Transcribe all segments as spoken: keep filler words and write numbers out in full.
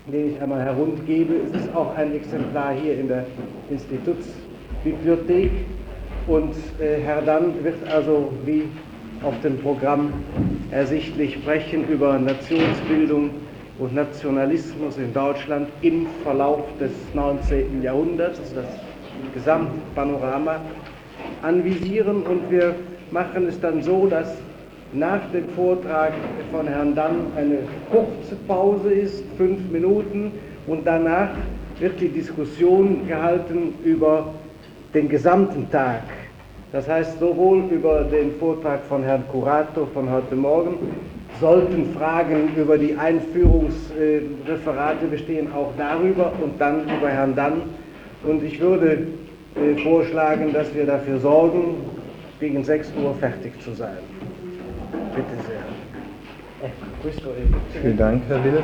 den ich einmal herundgebe. Es ist auch ein Exemplar hier in der Institutsbibliothek und äh, Herr Dann wird also, wie auf dem Programm ersichtlich, sprechen über Nationsbildung und Nationalismus in Deutschland im Verlauf des neunzehnten Jahrhunderts, das Gesamtpanorama anvisieren, und wir machen es dann so, dass nach dem Vortrag von Herrn Dann eine kurze Pause ist, fünf Minuten, und danach wird die Diskussion gehalten über den gesamten Tag. Das heißt, sowohl über den Vortrag von Herrn Curato von heute Morgen, sollten Fragen über die Einführungsreferate bestehen, auch darüber, und dann über Herrn Dann. Und ich würde äh, vorschlagen, dass wir dafür sorgen, gegen sechs Uhr fertig zu sein. Bitte sehr. Vielen Dank, Herr Will.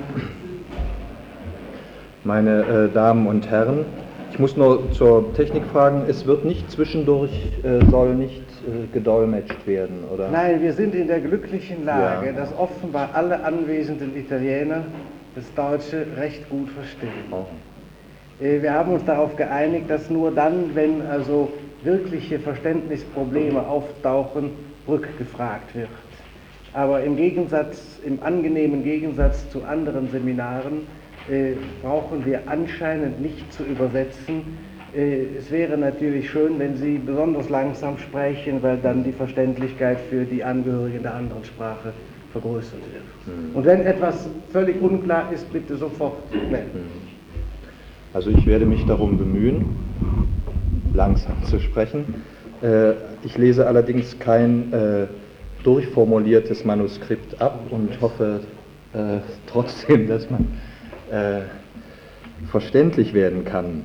Meine äh, Damen und Herren, ich muss nur zur Technik fragen, es wird nicht zwischendurch, äh, soll nicht äh, gedolmetscht werden, oder? Nein, wir sind in der glücklichen Lage, Ja. dass offenbar alle anwesenden Italiener das Deutsche recht gut verstehen. Oh. Äh, wir haben uns darauf geeinigt, dass nur dann, wenn also wirkliche Verständnisprobleme auftauchen, rückgefragt wird. Aber im Gegensatz, im angenehmen Gegensatz zu anderen Seminaren, äh, brauchen wir anscheinend nicht zu übersetzen. Äh, es wäre natürlich schön, wenn Sie besonders langsam sprechen, weil dann die Verständlichkeit für die Angehörigen der anderen Sprache vergrößert wird. Mhm. Und wenn etwas völlig unklar ist, bitte sofort melden. Also ich werde mich darum bemühen, langsam zu sprechen. Äh, ich lese allerdings kein äh, durchformuliertes Manuskript ab und hoffe äh, trotzdem, dass man äh, verständlich werden kann.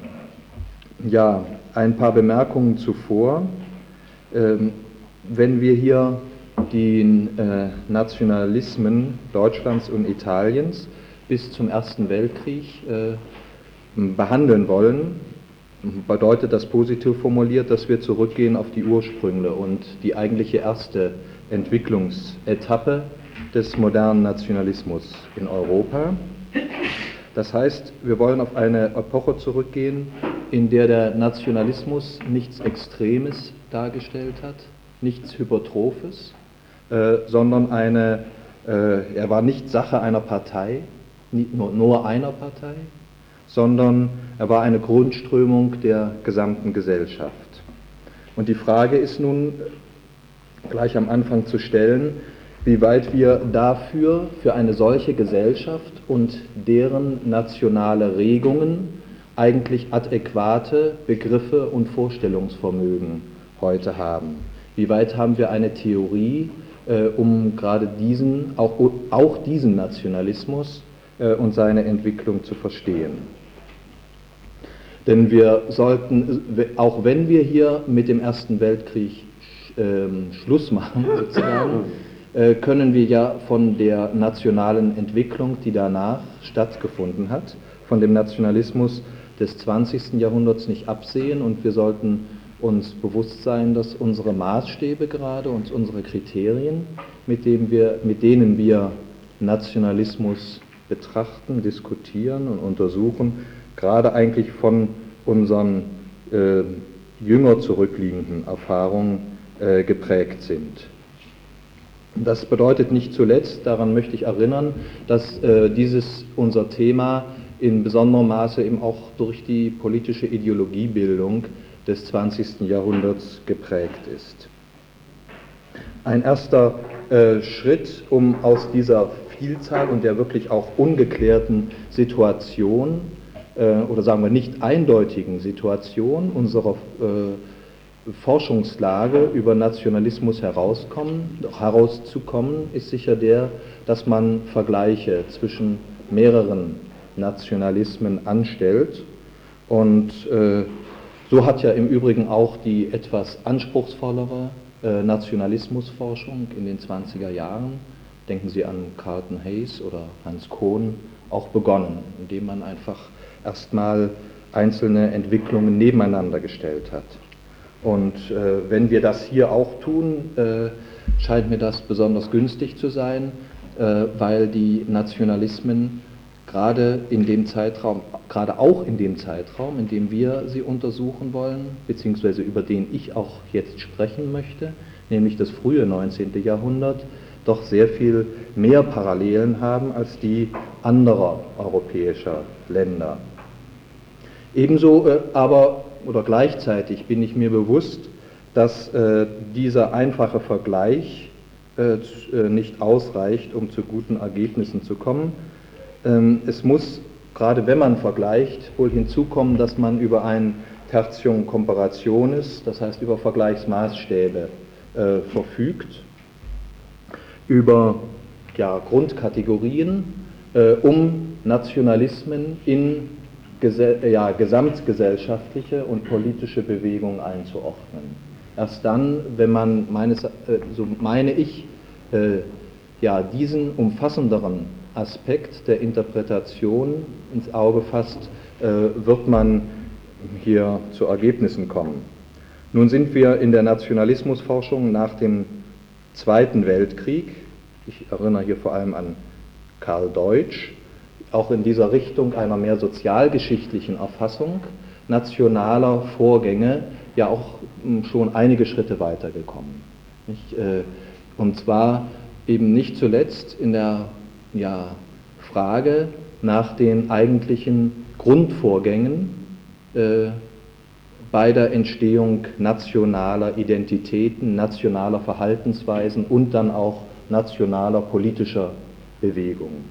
Ja, ein paar Bemerkungen zuvor. Ähm, wenn wir hier die äh, Nationalismen Deutschlands und Italiens bis zum Ersten Weltkrieg äh, behandeln wollen, bedeutet das positiv formuliert, dass wir zurückgehen auf die Ursprünge und die eigentliche erste Entwicklungsetappe des modernen Nationalismus in Europa. Das heißt, wir wollen auf eine Epoche zurückgehen, in der der Nationalismus nichts Extremes dargestellt hat, nichts Hypertrophes, äh, sondern eine, äh, er war nicht Sache einer Partei, nicht nur, nur einer Partei, sondern er war eine Grundströmung der gesamten Gesellschaft. Und die Frage ist nun gleich am Anfang zu stellen, wie weit wir dafür, für eine solche Gesellschaft und deren nationale Regungen eigentlich adäquate Begriffe und Vorstellungsvermögen heute haben. Wie weit haben wir eine Theorie, äh, um gerade diesen, auch, auch diesen Nationalismus äh, und seine Entwicklung zu verstehen. Denn wir sollten, auch wenn wir hier mit dem Ersten Weltkrieg ähm, Schluss machen, sozusagen, äh, können wir ja von der nationalen Entwicklung, die danach stattgefunden hat, von dem Nationalismus des zwanzigsten Jahrhunderts nicht absehen, und wir sollten uns bewusst sein, dass unsere Maßstäbe gerade und unsere Kriterien, mit denen wir, mit denen wir Nationalismus betrachten, diskutieren und untersuchen, gerade eigentlich von unseren äh, jünger zurückliegenden Erfahrungen äh, geprägt sind. Das bedeutet nicht zuletzt, daran möchte ich erinnern, dass äh, dieses unser Thema in besonderem Maße eben auch durch die politische Ideologiebildung des zwanzigsten Jahrhunderts geprägt ist. Ein erster äh, Schritt, um aus dieser Vielzahl und der wirklich auch ungeklärten Situation äh, oder sagen wir nicht eindeutigen Situation unserer äh, Forschungslage über Nationalismus herauskommen, herauszukommen, ist sicher der, dass man Vergleiche zwischen mehreren Nationalismen anstellt. Und äh, so hat ja im Übrigen auch die etwas anspruchsvollere äh, Nationalismusforschung in den zwanziger Jahren, denken Sie an Carlton Hayes oder Hans Kohn, auch begonnen, indem man einfach erstmal einzelne Entwicklungen nebeneinander gestellt hat. Und äh, wenn wir das hier auch tun, äh, scheint mir das besonders günstig zu sein, äh, weil die Nationalismen gerade in dem Zeitraum, gerade auch in dem Zeitraum, in dem wir sie untersuchen wollen, beziehungsweise über den ich auch jetzt sprechen möchte, nämlich das frühe neunzehnte Jahrhundert, doch sehr viel mehr Parallelen haben als die anderer europäischer Länder. Ebenso äh, aber oder gleichzeitig bin ich mir bewusst, dass äh, dieser einfache Vergleich äh, nicht ausreicht, um zu guten Ergebnissen zu kommen. Ähm, es muss, gerade wenn man vergleicht, wohl hinzukommen, dass man über ein Tertium Comparationis, das heißt über Vergleichsmaßstäbe, äh, verfügt, über ja, Grundkategorien, äh, um Nationalismen in gese- ja, gesamtgesellschaftliche und politische Bewegungen einzuordnen. Erst dann, wenn man, meines, äh, so meine ich, äh, ja, diesen umfassenderen Aspekt der Interpretation ins Auge fasst, äh, wird man hier zu Ergebnissen kommen. Nun sind wir in der Nationalismusforschung nach dem Zweiten Weltkrieg, ich erinnere hier vor allem an Karl Deutsch, auch in dieser Richtung einer mehr sozialgeschichtlichen Erfassung nationaler Vorgänge ja auch schon einige Schritte weitergekommen. Nicht? Und zwar eben nicht zuletzt in der ja, Frage nach den eigentlichen Grundvorgängen äh, bei der Entstehung nationaler Identitäten, nationaler Verhaltensweisen und dann auch nationaler politischer Bewegungen.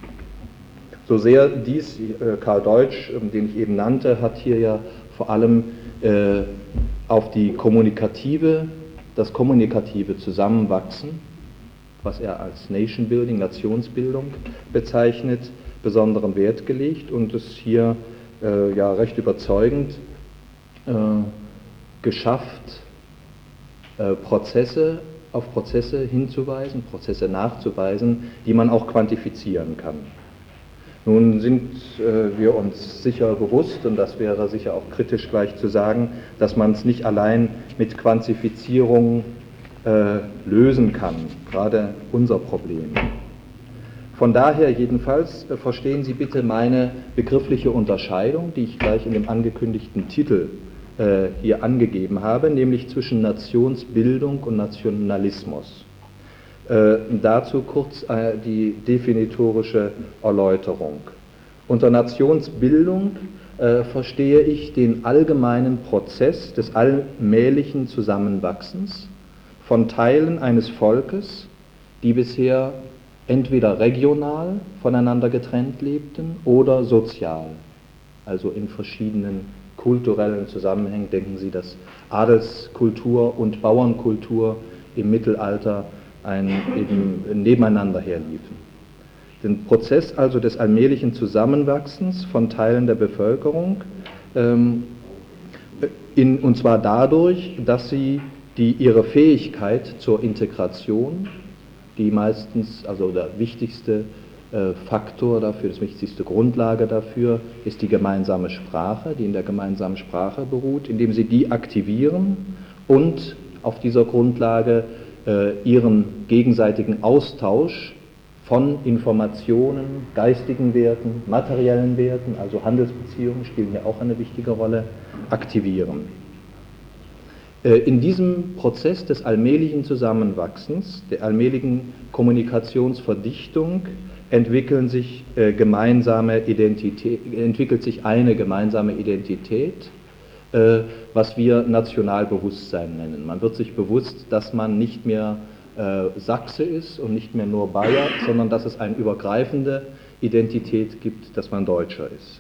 So sehr dies, äh, Karl Deutsch, äh, den ich eben nannte, hat hier ja vor allem äh, auf die kommunikative, das kommunikative Zusammenwachsen, was er als Nation Building, Nationsbildung bezeichnet, besonderen Wert gelegt und es hier äh, ja recht überzeugend äh, geschafft, äh, Prozesse auf Prozesse hinzuweisen, Prozesse nachzuweisen, die man auch quantifizieren kann. Nun sind äh, wir uns sicher bewusst, und das wäre sicher auch kritisch gleich zu sagen, dass man es nicht allein mit Quantifizierung äh, lösen kann, gerade unser Problem. Von daher jedenfalls äh, verstehen Sie bitte meine begriffliche Unterscheidung, die ich gleich in dem angekündigten Titel äh, hier angegeben habe, nämlich zwischen Nationsbildung und Nationalismus. Äh, dazu kurz äh, die definitorische Erläuterung. Unter Nationsbildung äh, verstehe ich den allgemeinen Prozess des allmählichen Zusammenwachsens von Teilen eines Volkes, die bisher entweder regional voneinander getrennt lebten oder sozial, also in verschiedenen kulturellen Zusammenhängen. Denken Sie, dass Adelskultur und Bauernkultur im Mittelalter ein, eben nebeneinander herliefen. Den Prozess also des allmählichen Zusammenwachsens von Teilen der Bevölkerung, ähm, in, und zwar dadurch, dass sie die, ihre Fähigkeit zur Integration, die meistens, also der wichtigste äh, Faktor dafür, das wichtigste Grundlage dafür, ist die gemeinsame Sprache, die in der gemeinsamen Sprache beruht, indem sie die aktivieren und auf dieser Grundlage ihren gegenseitigen Austausch von Informationen, geistigen Werten, materiellen Werten, also Handelsbeziehungen spielen hier auch eine wichtige Rolle, aktivieren. In diesem Prozess des allmählichen Zusammenwachsens, der allmählichen Kommunikationsverdichtung, entwickeln sich gemeinsame Identität, entwickelt sich eine gemeinsame Identität, was wir Nationalbewusstsein nennen. Man wird sich bewusst, dass man nicht mehr äh, Sachse ist und nicht mehr nur Bayer, sondern dass es eine übergreifende Identität gibt, dass man Deutscher ist.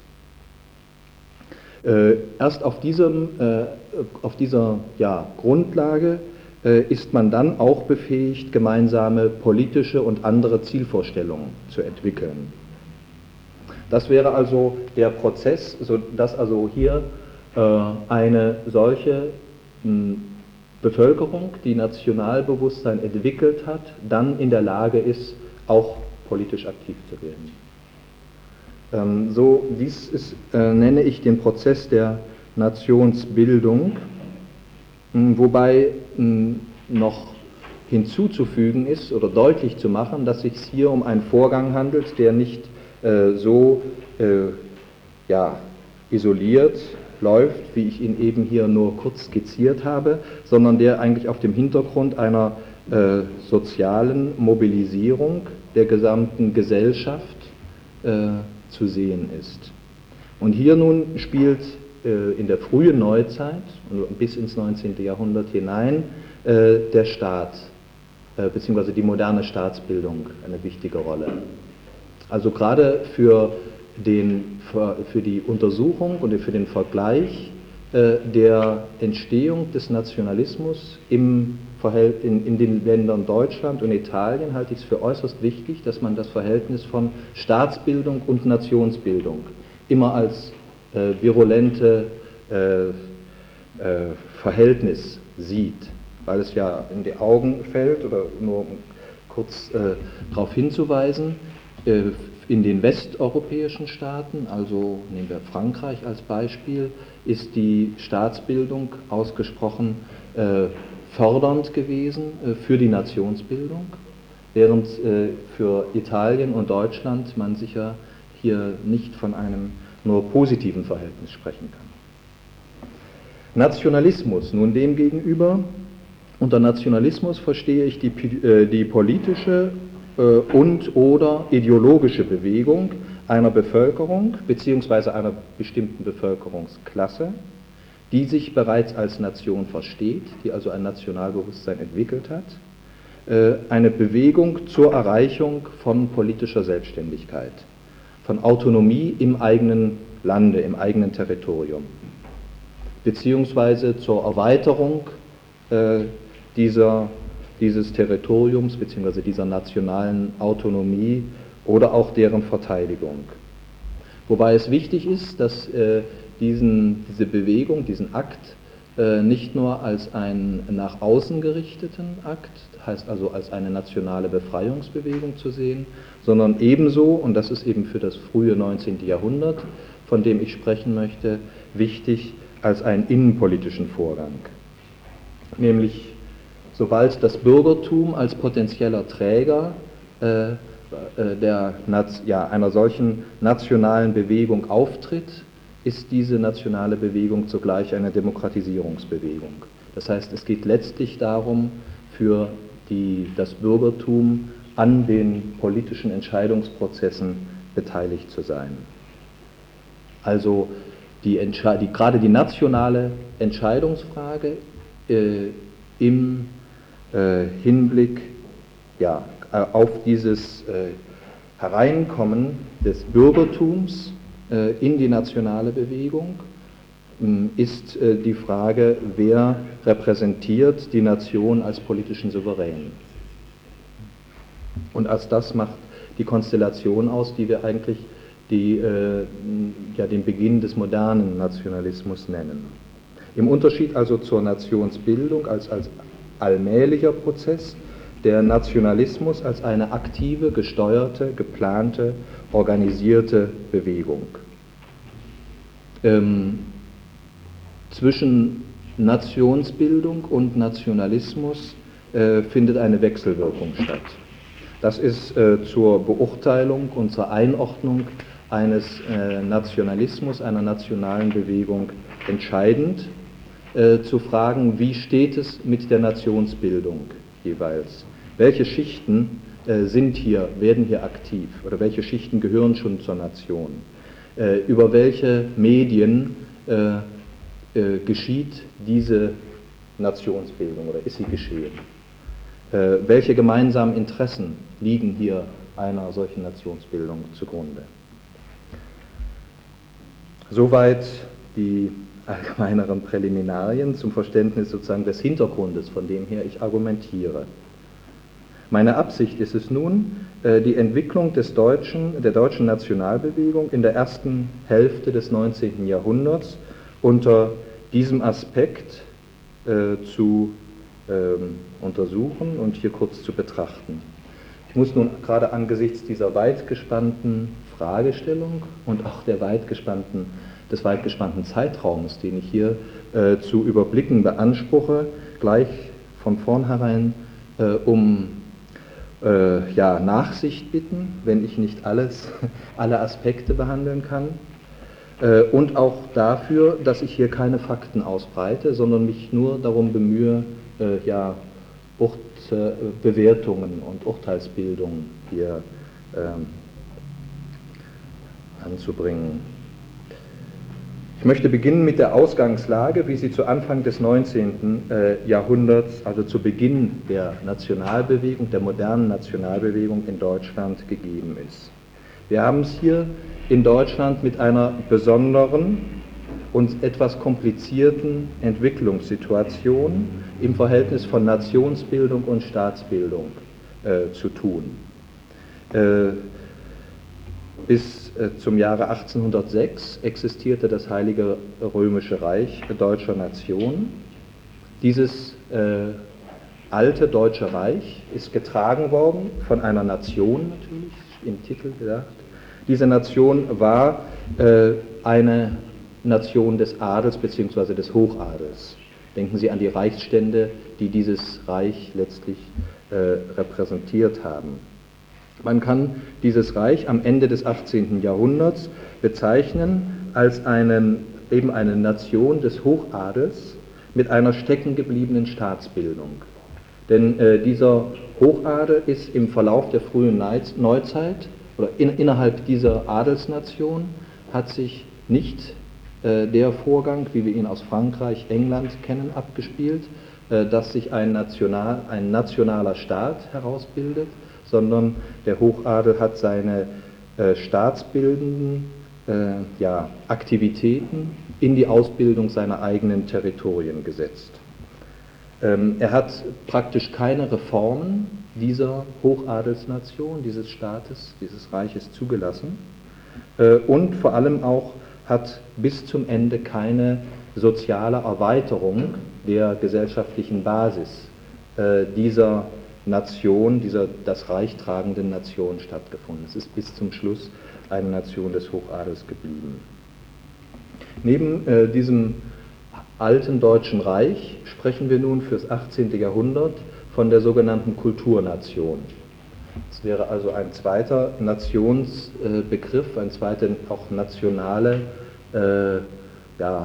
Äh, erst auf, diesem, äh, auf dieser ja, Grundlage äh, ist man dann auch befähigt, gemeinsame politische und andere Zielvorstellungen zu entwickeln. Das wäre also der Prozess, sodass also hier eine solche Bevölkerung, die Nationalbewusstsein entwickelt hat, dann in der Lage ist, auch politisch aktiv zu werden. So, dies ist, äh, nenne ich den Prozess der Nationsbildung, wobei mh, noch hinzuzufügen ist oder deutlich zu machen, dass es sich hier um einen Vorgang handelt, der nicht äh, so äh, ja, isoliert läuft, wie ich ihn eben hier nur kurz skizziert habe, sondern der eigentlich auf dem Hintergrund einer äh, sozialen Mobilisierung der gesamten Gesellschaft äh, zu sehen ist. Und hier nun spielt äh, in der frühen Neuzeit und bis ins neunzehnte Jahrhundert hinein äh, der Staat äh, bzw. die moderne Staatsbildung eine wichtige Rolle. Also gerade für Den, für die Untersuchung und für den Vergleich äh, der Entstehung des Nationalismus im Verhält, in, in den Ländern Deutschland und Italien halte ich es für äußerst wichtig, dass man das Verhältnis von Staatsbildung und Nationsbildung immer als äh, virulente äh, äh, Verhältnis sieht, weil es ja in die Augen fällt, oder nur um kurz äh, darauf hinzuweisen, äh, in den westeuropäischen Staaten, also nehmen wir Frankreich als Beispiel, ist die Staatsbildung ausgesprochen äh, fördernd gewesen äh, für die Nationsbildung, während äh, für Italien und Deutschland man sicher hier nicht von einem nur positiven Verhältnis sprechen kann. Nationalismus, nun demgegenüber, unter Nationalismus verstehe ich die, äh, die politische und oder ideologische Bewegung einer Bevölkerung bzw. einer bestimmten Bevölkerungsklasse, die sich bereits als Nation versteht, die also ein Nationalbewusstsein entwickelt hat, eine Bewegung zur Erreichung von politischer Selbstständigkeit, von Autonomie im eigenen Lande, im eigenen Territorium, beziehungsweise zur Erweiterung dieser dieses Territoriums bzw. dieser nationalen Autonomie oder auch deren Verteidigung. Wobei es wichtig ist, dass äh, diesen, diese Bewegung, diesen Akt äh, nicht nur als einen nach außen gerichteten Akt, heißt also als eine nationale Befreiungsbewegung zu sehen, sondern ebenso, und das ist eben für das frühe neunzehnte Jahrhundert, von dem ich sprechen möchte, wichtig als einen innenpolitischen Vorgang. Nämlich sobald das Bürgertum als potenzieller Träger äh, der, ja, einer solchen nationalen Bewegung auftritt, ist diese nationale Bewegung zugleich eine Demokratisierungsbewegung. Das heißt, es geht letztlich darum, für die, das Bürgertum an den politischen Entscheidungsprozessen beteiligt zu sein. Also die, die, gerade die nationale Entscheidungsfrage äh, im Äh, Hinblick ja, auf dieses äh, Hereinkommen des Bürgertums äh, in die nationale Bewegung äh, ist äh, die Frage, wer repräsentiert die Nation als politischen Souverän. Und als das macht die Konstellation aus, die wir eigentlich die, äh, ja, den Beginn des modernen Nationalismus nennen. Im Unterschied also zur Nationsbildung als, als allmählicher Prozess, der Nationalismus als eine aktive, gesteuerte, geplante, organisierte Bewegung. Ähm, zwischen Nationsbildung und Nationalismus äh, findet eine Wechselwirkung statt. Das ist äh, zur Beurteilung und zur Einordnung eines äh, Nationalismus, einer nationalen Bewegung entscheidend. Äh, zu fragen, wie steht es mit der Nationsbildung jeweils? Welche Schichten äh, sind hier, werden hier aktiv oder welche Schichten gehören schon zur Nation? Äh, über welche Medien äh, äh, geschieht diese Nationsbildung oder ist sie geschehen? Äh, welche gemeinsamen Interessen liegen hier einer solchen Nationsbildung zugrunde? Soweit die allgemeineren Präliminarien zum Verständnis sozusagen des Hintergrundes, von dem her ich argumentiere. Meine Absicht ist es nun, die Entwicklung des deutschen, der deutschen Nationalbewegung in der ersten Hälfte des neunzehnten Jahrhunderts unter diesem Aspekt äh, zu ähm, untersuchen und hier kurz zu betrachten. Ich muss nun gerade angesichts dieser weit gespannten Fragestellung und auch der weit gespannten des weit gespannten Zeitraums, den ich hier äh, zu überblicken beanspruche, gleich von vornherein äh, um, äh, ja, Nachsicht bitten, wenn ich nicht alles, alle Aspekte behandeln kann. Äh, und auch dafür, dass ich hier keine Fakten ausbreite, sondern mich nur darum bemühe, äh, ja, Urt, äh, Bewertungen und Urteilsbildung hier ähm, anzubringen. Ich möchte beginnen mit der Ausgangslage, wie sie zu Anfang des neunzehnten Jahrhunderts, also zu Beginn der Nationalbewegung, der modernen Nationalbewegung in Deutschland gegeben ist. Wir haben es hier in Deutschland mit einer besonderen und etwas komplizierten Entwicklungssituation im Verhältnis von Nationsbildung und Staatsbildung äh, zu tun. Äh, Bis äh, zum Jahre achtzehnhundertsechs existierte das Heilige Römische Reich deutscher Nation. Dieses äh, alte Deutsche Reich ist getragen worden von einer Nation natürlich, im Titel gesagt. Diese Nation war äh, eine Nation des Adels bzw. des Hochadels. Denken Sie an die Reichsstände, die dieses Reich letztlich äh, repräsentiert haben. Man kann dieses Reich am Ende des achtzehnten Jahrhunderts bezeichnen als einen, eben eine Nation des Hochadels mit einer steckengebliebenen Staatsbildung. Denn äh, dieser Hochadel ist im Verlauf der frühen Neuzeit oder in, innerhalb dieser Adelsnation hat sich nicht äh, der Vorgang, wie wir ihn aus Frankreich, England kennen, abgespielt, äh, dass sich ein, National, ein nationaler Staat herausbildet, sondern der Hochadel hat seine äh, staatsbildenden äh, ja, Aktivitäten in die Ausbildung seiner eigenen Territorien gesetzt. Ähm, er hat praktisch keine Reformen dieser Hochadelsnation, dieses Staates, dieses Reiches zugelassen äh, und vor allem auch hat bis zum Ende keine soziale Erweiterung der gesellschaftlichen Basis äh, dieser Nation, dieser das Reich tragenden Nation stattgefunden. Es ist bis zum Schluss eine Nation des Hochadels geblieben. Neben äh, diesem alten Deutschen Reich sprechen wir nun fürs achtzehnte Jahrhundert von der sogenannten Kulturnation. Es wäre also ein zweiter Nationsbegriff, äh, eine zweite auch nationale äh, ja,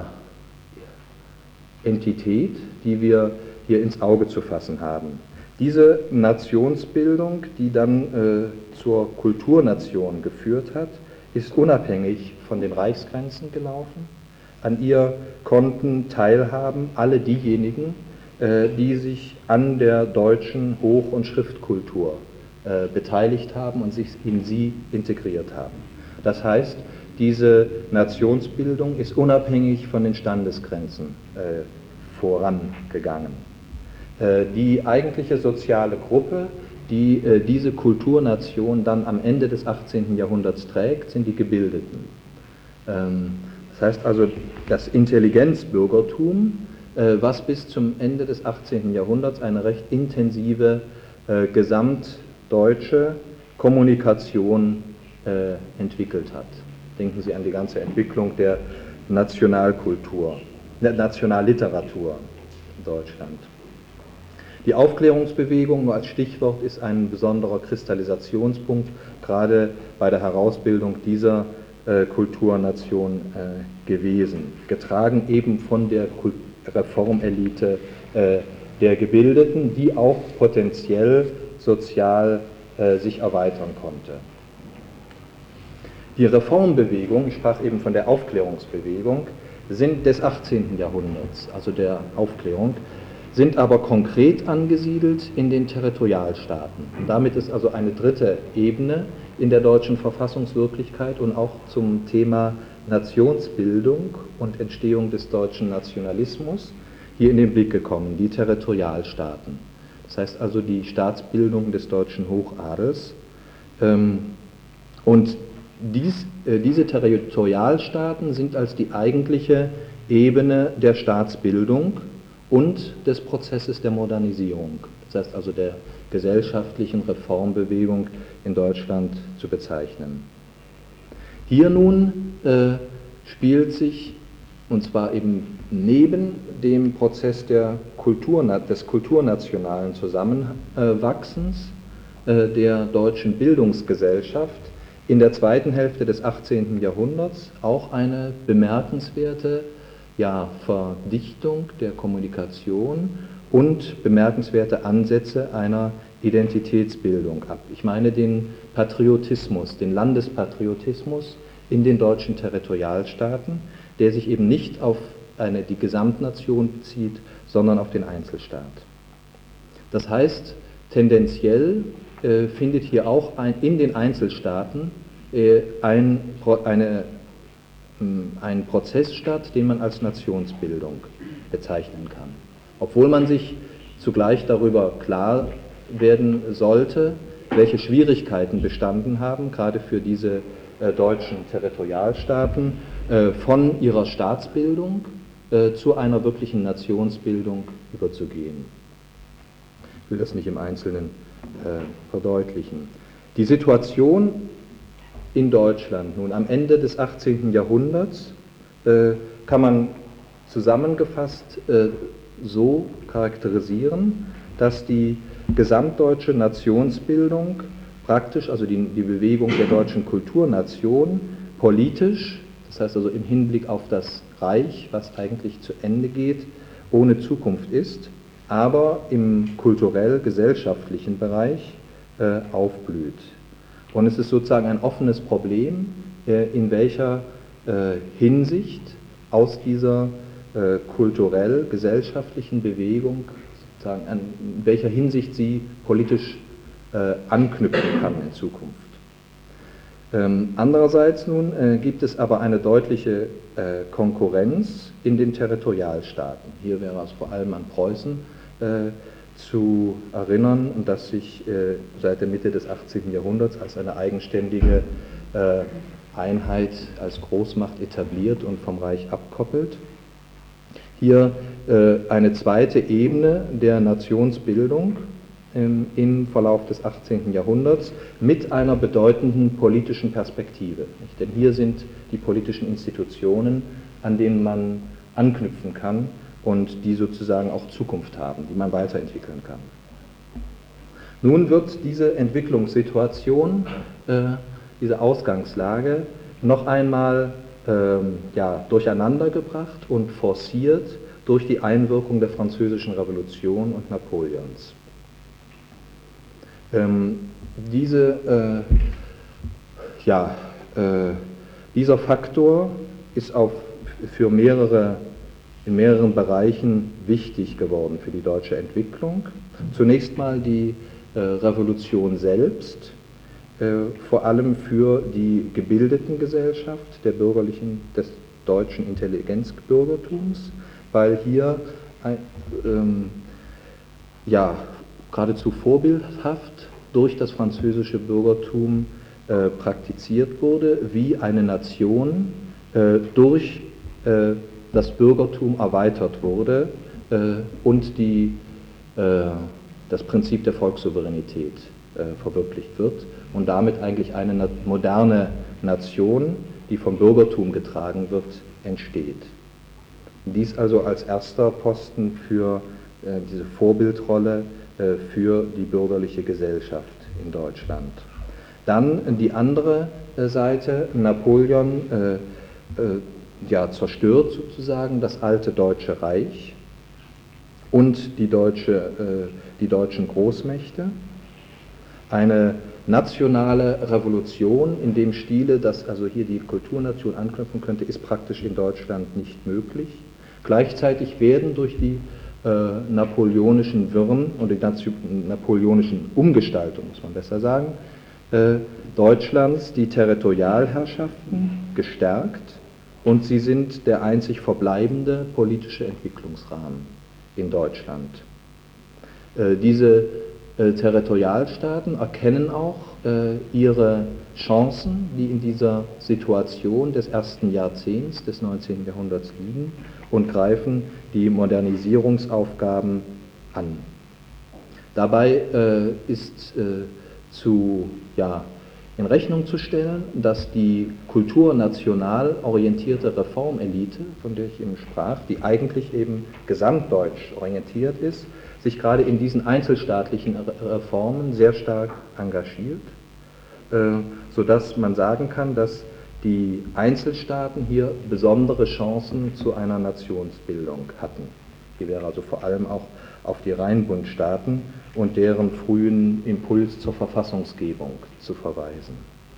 Entität, die wir hier ins Auge zu fassen haben. Diese Nationsbildung, die dann äh, zur Kulturnation geführt hat, ist unabhängig von den Reichsgrenzen gelaufen. An ihr konnten teilhaben alle diejenigen, äh, die sich an der deutschen Hoch- und Schriftkultur äh, beteiligt haben und sich in sie integriert haben. Das heißt, diese Nationsbildung ist unabhängig von den Standesgrenzen äh, vorangegangen. Die eigentliche soziale Gruppe, die äh, diese Kulturnation dann am Ende des achtzehnten Jahrhunderts trägt, sind die Gebildeten. Ähm, das heißt also, das Intelligenzbürgertum, äh, was bis zum Ende des achtzehnten Jahrhunderts eine recht intensive äh, gesamtdeutsche Kommunikation äh, entwickelt hat. Denken Sie an die ganze Entwicklung der Nationalkultur, der Nationalliteratur in Deutschland. Die Aufklärungsbewegung, nur als Stichwort, ist ein besonderer Kristallisationspunkt, gerade bei der Herausbildung dieser äh, Kulturnation äh, gewesen, getragen eben von der Kult- Reformelite äh, der Gebildeten, die auch potenziell sozial äh, sich erweitern konnte. Die Reformbewegung, ich sprach eben von der Aufklärungsbewegung, sind des achtzehnten Jahrhunderts, also der Aufklärung, sind aber konkret angesiedelt in den Territorialstaaten. Und damit ist also eine dritte Ebene in der deutschen Verfassungswirklichkeit und auch zum Thema Nationsbildung und Entstehung des deutschen Nationalismus hier in den Blick gekommen, die Territorialstaaten. Das heißt also die Staatsbildung des deutschen Hochadels. Und dies, diese Territorialstaaten sind als die eigentliche Ebene der Staatsbildung und des Prozesses der Modernisierung, das heißt also der gesellschaftlichen Reformbewegung in Deutschland zu bezeichnen. Hier nun äh, spielt sich, und zwar eben neben dem Prozess der Kultur, des kulturnationalen Zusammenwachsens, äh, der deutschen Bildungsgesellschaft in der zweiten Hälfte des achtzehnten Jahrhunderts auch eine bemerkenswerte ja, Verdichtung der Kommunikation und bemerkenswerte Ansätze einer Identitätsbildung ab. Ich meine den Patriotismus, den Landespatriotismus in den deutschen Territorialstaaten, der sich eben nicht auf eine, die Gesamtnation bezieht, sondern auf den Einzelstaat. Das heißt, tendenziell äh, findet hier auch ein, in den Einzelstaaten äh, ein, eine, äh, ein Prozess statt, den man als Nationsbildung bezeichnen kann. Obwohl man sich zugleich darüber klar werden sollte, welche Schwierigkeiten bestanden haben, gerade für diese äh, deutschen Territorialstaaten, äh, von ihrer Staatsbildung äh, zu einer wirklichen Nationsbildung überzugehen. Ich will das nicht im Einzelnen äh, verdeutlichen. Die Situation in Deutschland nun am Ende des achtzehnten Jahrhunderts äh, kann man zusammengefasst äh, so charakterisieren, dass die gesamtdeutsche Nationsbildung praktisch, also die, die Bewegung der deutschen Kulturnation, politisch, das heißt also im Hinblick auf das Reich, was eigentlich zu Ende geht, ohne Zukunft ist, aber im kulturell-gesellschaftlichen Bereich äh, aufblüht. Und es ist sozusagen ein offenes Problem, äh, in welcher äh, Hinsicht aus dieser äh, kulturell-gesellschaftlichen Bewegung, sozusagen, an, in welcher Hinsicht sie politisch äh, anknüpfen kann in Zukunft. Ähm, andererseits nun äh, gibt es aber eine deutliche äh, Konkurrenz in den Territorialstaaten. Hier wäre es vor allem an Preußen äh, zu erinnern, das sich äh, seit der Mitte des achtzehnten Jahrhunderts als eine eigenständige äh, Einheit, als Großmacht etabliert und vom Reich abkoppelt. Hier äh, eine zweite Ebene der Nationsbildung ähm, im Verlauf des achtzehnten Jahrhunderts mit einer bedeutenden politischen Perspektive. Nicht? Denn hier sind die politischen Institutionen, an denen man anknüpfen kann und die sozusagen auch Zukunft haben, die man weiterentwickeln kann. Nun wird diese Entwicklungssituation, äh, diese Ausgangslage noch einmal ähm, ja, durcheinandergebracht und forciert durch die Einwirkung der Französischen Revolution und Napoleons. Ähm, diese, äh, ja, äh, dieser Faktor ist auf, für mehrere in mehreren Bereichen wichtig geworden für die deutsche Entwicklung. Zunächst mal die äh, Revolution selbst, äh, vor allem für die gebildeten Gesellschaft der bürgerlichen, des deutschen Intelligenzbürgertums, weil hier ein, ähm, ja, geradezu vorbildhaft durch das französische Bürgertum äh, praktiziert wurde, wie eine Nation äh, durch äh, das Bürgertum erweitert wurde äh, und die, äh, das Prinzip der Volkssouveränität äh, verwirklicht wird und damit eigentlich eine na- moderne Nation, die vom Bürgertum getragen wird, entsteht. Dies also als erster Posten für äh, diese Vorbildrolle äh, für die bürgerliche Gesellschaft in Deutschland. Dann die andere äh, Seite, Napoleon äh, äh, ja, zerstört sozusagen das alte Deutsche Reich und die, deutsche, äh, die deutschen Großmächte. Eine nationale Revolution in dem Stile, dass also hier die Kulturnation anknüpfen könnte, ist praktisch in Deutschland nicht möglich. Gleichzeitig werden durch die äh, napoleonischen Wirren und die napoleonischen Umgestaltungen, muss man besser sagen, äh, Deutschlands die Territorialherrschaften gestärkt. Und sie sind der einzig verbleibende politische Entwicklungsrahmen in Deutschland. Äh, diese äh, Territorialstaaten erkennen auch äh, ihre Chancen, die in dieser Situation des ersten Jahrzehnts des neunzehnten Jahrhunderts liegen, und greifen die Modernisierungsaufgaben an. Dabei äh, ist äh, zu, ja, in Rechnung zu stellen, dass die kulturnational orientierte Reformelite, von der ich eben sprach, die eigentlich eben gesamtdeutsch orientiert ist, sich gerade in diesen einzelstaatlichen Reformen sehr stark engagiert, sodass man sagen kann, dass die Einzelstaaten hier besondere Chancen zu einer Nationsbildung hatten. Hier wäre also vor allem auch auf die Rheinbundstaaten und deren frühen Impuls zur Verfassungsgebung zu verweisen.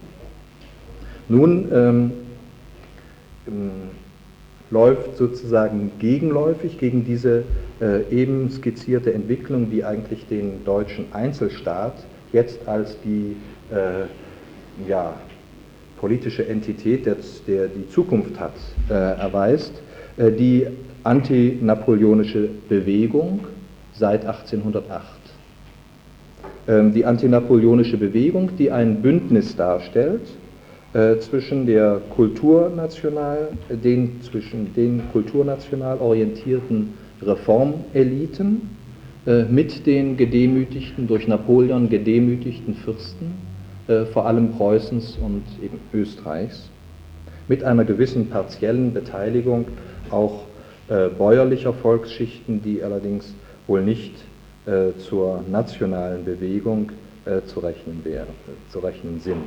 Nun ähm, ähm, läuft sozusagen gegenläufig gegen diese äh, eben skizzierte Entwicklung, die eigentlich den deutschen Einzelstaat jetzt als die äh, ja, politische Entität, der, der die Zukunft hat, äh, erweist, äh, die antinapoleonische Bewegung seit achtzehnhundertacht. Ähm, die antinapoleonische Bewegung, die ein Bündnis darstellt äh, zwischen der kulturnational, den, zwischen den kulturnational orientierten Reformeliten äh, mit den gedemütigten, durch Napoleon gedemütigten Fürsten, vor allem Preußens und eben Österreichs, mit einer gewissen partiellen Beteiligung auch äh, bäuerlicher Volksschichten, die allerdings wohl nicht äh, zur nationalen Bewegung äh, zu rechnen wären, äh, zu rechnen sind.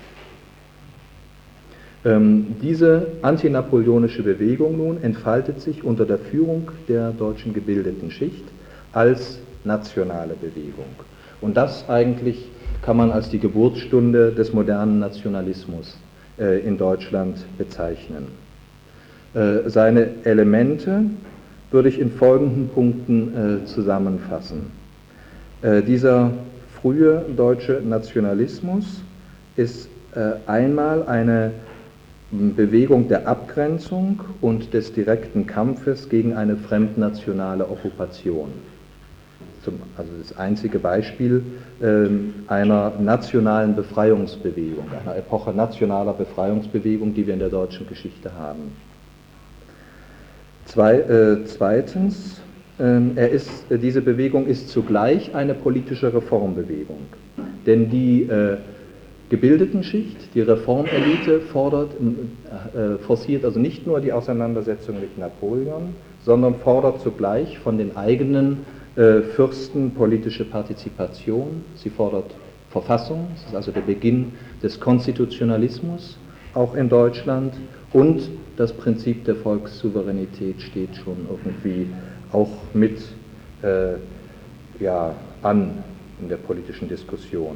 Ähm, diese antinapoleonische Bewegung nun entfaltet sich unter der Führung der deutschen gebildeten Schicht als nationale Bewegung. Und das eigentlich kann man als die Geburtsstunde des modernen Nationalismus äh, in Deutschland bezeichnen. Äh, seine Elemente würde ich in folgenden Punkten äh, zusammenfassen. Äh, dieser frühe deutsche Nationalismus ist äh, einmal eine Bewegung der Abgrenzung und des direkten Kampfes gegen eine fremdnationale Okkupation. Zum, also das einzige Beispiel äh, einer nationalen Befreiungsbewegung, einer Epoche nationaler Befreiungsbewegung, die wir in der deutschen Geschichte haben. Zwei, äh, zweitens, äh, er ist, äh, diese Bewegung ist zugleich eine politische Reformbewegung, denn die äh, gebildeten Schicht, die Reformelite fordert, äh, forciert also nicht nur die Auseinandersetzung mit Napoleon, sondern fordert zugleich von den eigenen Fürsten politische Partizipation, sie fordert Verfassung, das ist also der Beginn des Konstitutionalismus, auch in Deutschland, und das Prinzip der Volkssouveränität steht schon irgendwie auch mit äh, ja, an in der politischen Diskussion.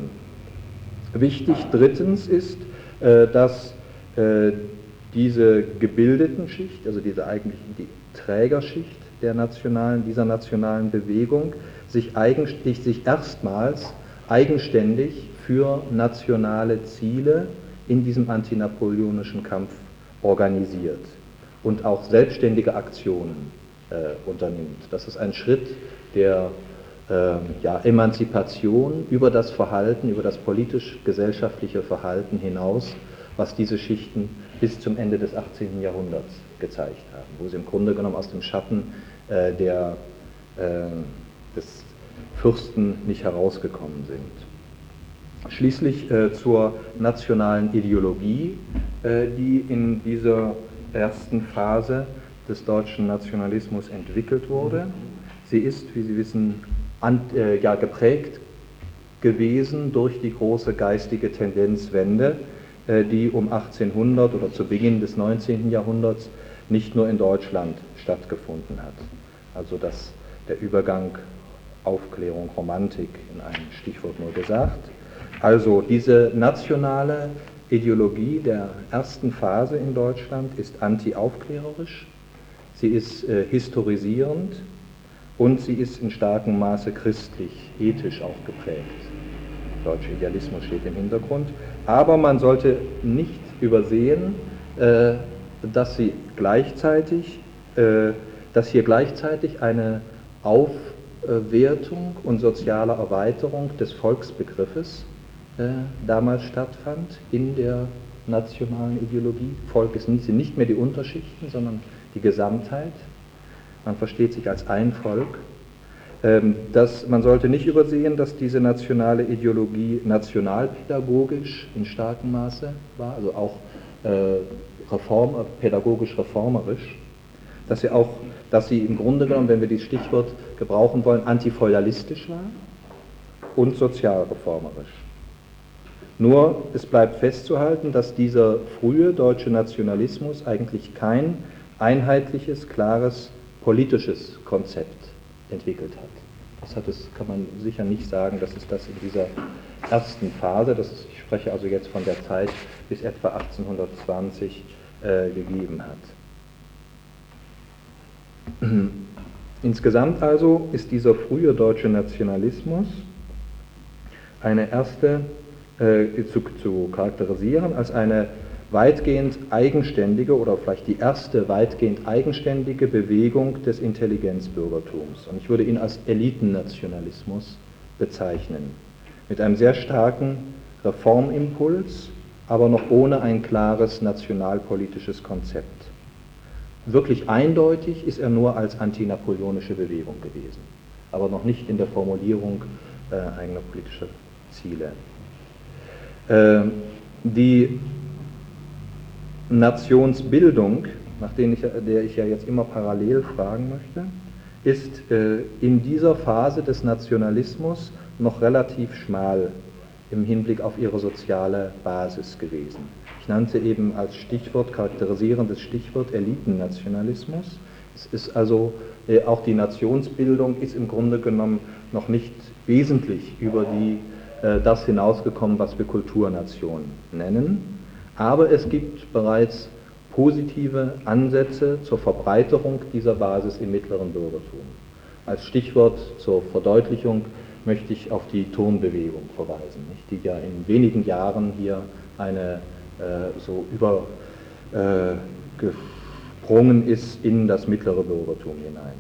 Wichtig drittens ist, äh, dass äh, diese gebildeten Schicht, also diese eigentlich die Trägerschicht, der nationalen, dieser nationalen Bewegung sich, eigenständig, sich erstmals eigenständig für nationale Ziele in diesem antinapoleonischen Kampf organisiert und auch selbstständige Aktionen äh, unternimmt. Das ist ein Schritt der äh, ja, Emanzipation über das Verhalten, über das politisch-gesellschaftliche Verhalten hinaus, was diese Schichten bis zum Ende des achtzehnten Jahrhunderts gezeigt haben, wo sie im Grunde genommen aus dem Schatten äh, der, äh, des Fürsten nicht herausgekommen sind. Schließlich äh, zur nationalen Ideologie, äh, die in dieser ersten Phase des deutschen Nationalismus entwickelt wurde. Sie ist, wie Sie wissen, an, äh, ja, geprägt gewesen durch die große geistige Tendenzwende, äh, die um achtzehnhundert oder zu Beginn des neunzehnten Jahrhunderts nicht nur in Deutschland stattgefunden hat. Also dass der Übergang Aufklärung, Romantik in einem Stichwort nur gesagt. Also diese nationale Ideologie der ersten Phase in Deutschland ist anti-aufklärerisch, sie ist äh, historisierend und sie ist in starkem Maße christlich, ethisch auch geprägt. Der deutsche Idealismus steht im Hintergrund. Aber man sollte nicht übersehen, äh, dass sie gleichzeitig, äh, dass hier gleichzeitig eine Aufwertung und soziale Erweiterung des Volksbegriffes äh, damals stattfand in der nationalen Ideologie. Volk ist nicht, sind nicht mehr die Unterschichten, sondern die Gesamtheit. Man versteht sich als ein Volk. Ähm, das, man sollte nicht übersehen, dass diese nationale Ideologie nationalpädagogisch in starkem Maße war, also auch äh, reform, pädagogisch reformerisch. dass sie auch, dass sie im Grunde genommen, wenn wir dieses Stichwort gebrauchen wollen, antifeudalistisch war und sozialreformerisch. Nur, es bleibt festzuhalten, dass dieser frühe deutsche Nationalismus eigentlich kein einheitliches, klares politisches Konzept entwickelt hat. Das hat es, kann man sicher nicht sagen, dass es das in dieser ersten Phase, das ist, ich spreche also jetzt von der Zeit bis etwa achtzehnhundertzwanzig, äh, gegeben hat. Insgesamt also ist dieser frühe deutsche Nationalismus eine erste, äh, zu, zu charakterisieren als eine weitgehend eigenständige oder vielleicht die erste weitgehend eigenständige Bewegung des Intelligenzbürgertums. Und ich würde ihn als Elitennationalismus bezeichnen. Mit einem sehr starken Reformimpuls, aber noch ohne ein klares nationalpolitisches Konzept. Wirklich eindeutig ist er nur als antinapoleonische Bewegung gewesen, aber noch nicht in der Formulierung äh, eigener politischer Ziele. Äh, die Nationsbildung, nach der ich, der ich ja jetzt immer parallel fragen möchte, ist äh, in dieser Phase des Nationalismus noch relativ schmal im Hinblick auf ihre soziale Basis gewesen. Ich nannte eben als Stichwort, charakterisierendes Stichwort Elitennationalismus. Es ist also, äh, auch die Nationsbildung ist im Grunde genommen noch nicht wesentlich über die, äh, das hinausgekommen, was wir Kulturnation nennen. Aber es gibt bereits positive Ansätze zur Verbreiterung dieser Basis im mittleren Bürgertum. Als Stichwort zur Verdeutlichung möchte ich auf die Turnbewegung verweisen, nicht, die ja in wenigen Jahren hier eine äh, so übergesprungen äh, ist in das mittlere Bürgertum hinein.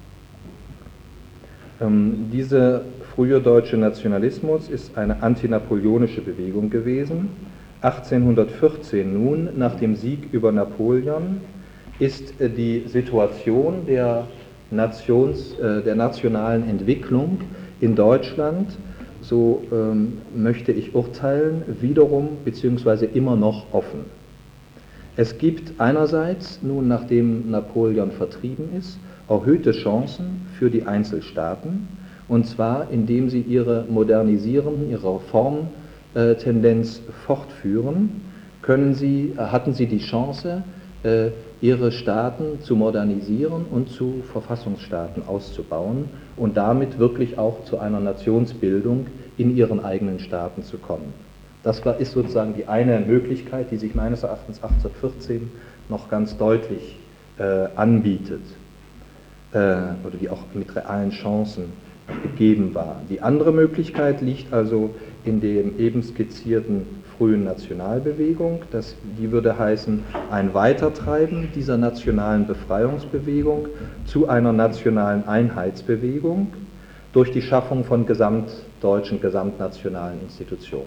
Ähm, dieser frühe deutsche Nationalismus ist eine antinapoleonische Bewegung gewesen. achtzehnhundertvierzehn nun, nach dem Sieg über Napoleon, ist äh, die Situation der, Nations, äh, der nationalen Entwicklung in Deutschland, so ähm, möchte ich urteilen, wiederum bzw. immer noch offen. Es gibt einerseits, nun nachdem Napoleon vertrieben ist, erhöhte Chancen für die Einzelstaaten, und zwar indem sie ihre modernisierenden, ihre Reformtendenz fortführen, können sie, hatten sie die Chance, äh, ihre Staaten zu modernisieren und zu Verfassungsstaaten auszubauen und damit wirklich auch zu einer Nationsbildung in ihren eigenen Staaten zu kommen. Das war, ist sozusagen die eine Möglichkeit, die sich meines Erachtens achtzehnhundertvierzehn noch ganz deutlich äh, anbietet äh, oder die auch mit realen Chancen gegeben war. Die andere Möglichkeit liegt also in dem eben skizzierten frühen Nationalbewegung. Das, die würde heißen, ein Weitertreiben dieser nationalen Befreiungsbewegung zu einer nationalen Einheitsbewegung durch die Schaffung von gesamtdeutschen, gesamtnationalen Institutionen.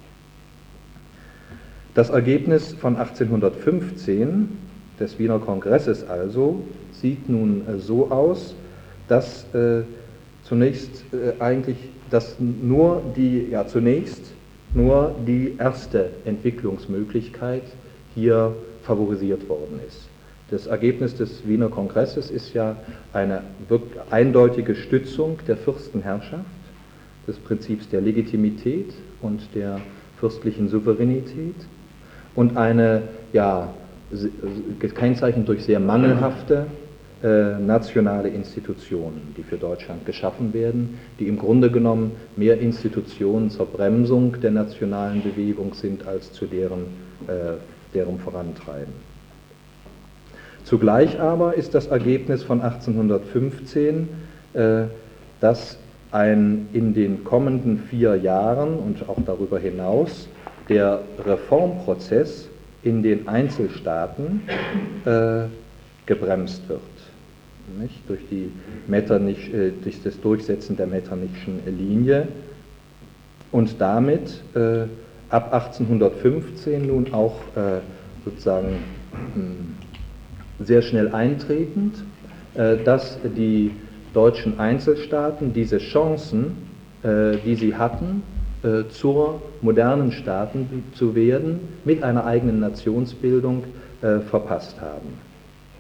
Das Ergebnis von achtzehnhundertfünfzehn, des Wiener Kongresses also, sieht nun äh, so aus, dass äh, zunächst äh, eigentlich, dass nur die, ja zunächst nur die erste Entwicklungsmöglichkeit hier favorisiert worden ist. Das Ergebnis des Wiener Kongresses ist ja eine wirklich eindeutige Stützung der Fürstenherrschaft, des Prinzips der Legitimität und der fürstlichen Souveränität und eine, ja, gekennzeichnet durch sehr mangelhafte äh, nationale Institutionen, die für Deutschland geschaffen werden, die im Grunde genommen mehr Institutionen zur Bremsung der nationalen Bewegung sind als zu deren, äh, deren Vorantreiben. Zugleich aber ist das Ergebnis von achtzehnhundertfünfzehn, äh, dass ein in den kommenden vier Jahren und auch darüber hinaus der Reformprozess in den Einzelstaaten äh, gebremst wird. Nicht? Durch, die Metternich, äh, durch das Durchsetzen der Metternichschen Linie und damit äh, ab achtzehnhundertfünfzehn nun auch äh, sozusagen mh, sehr schnell eintretend, äh, dass die deutschen Einzelstaaten diese Chancen, äh, die sie hatten, äh, zur modernen Staaten zu werden, mit einer eigenen Nationsbildung äh, verpasst haben.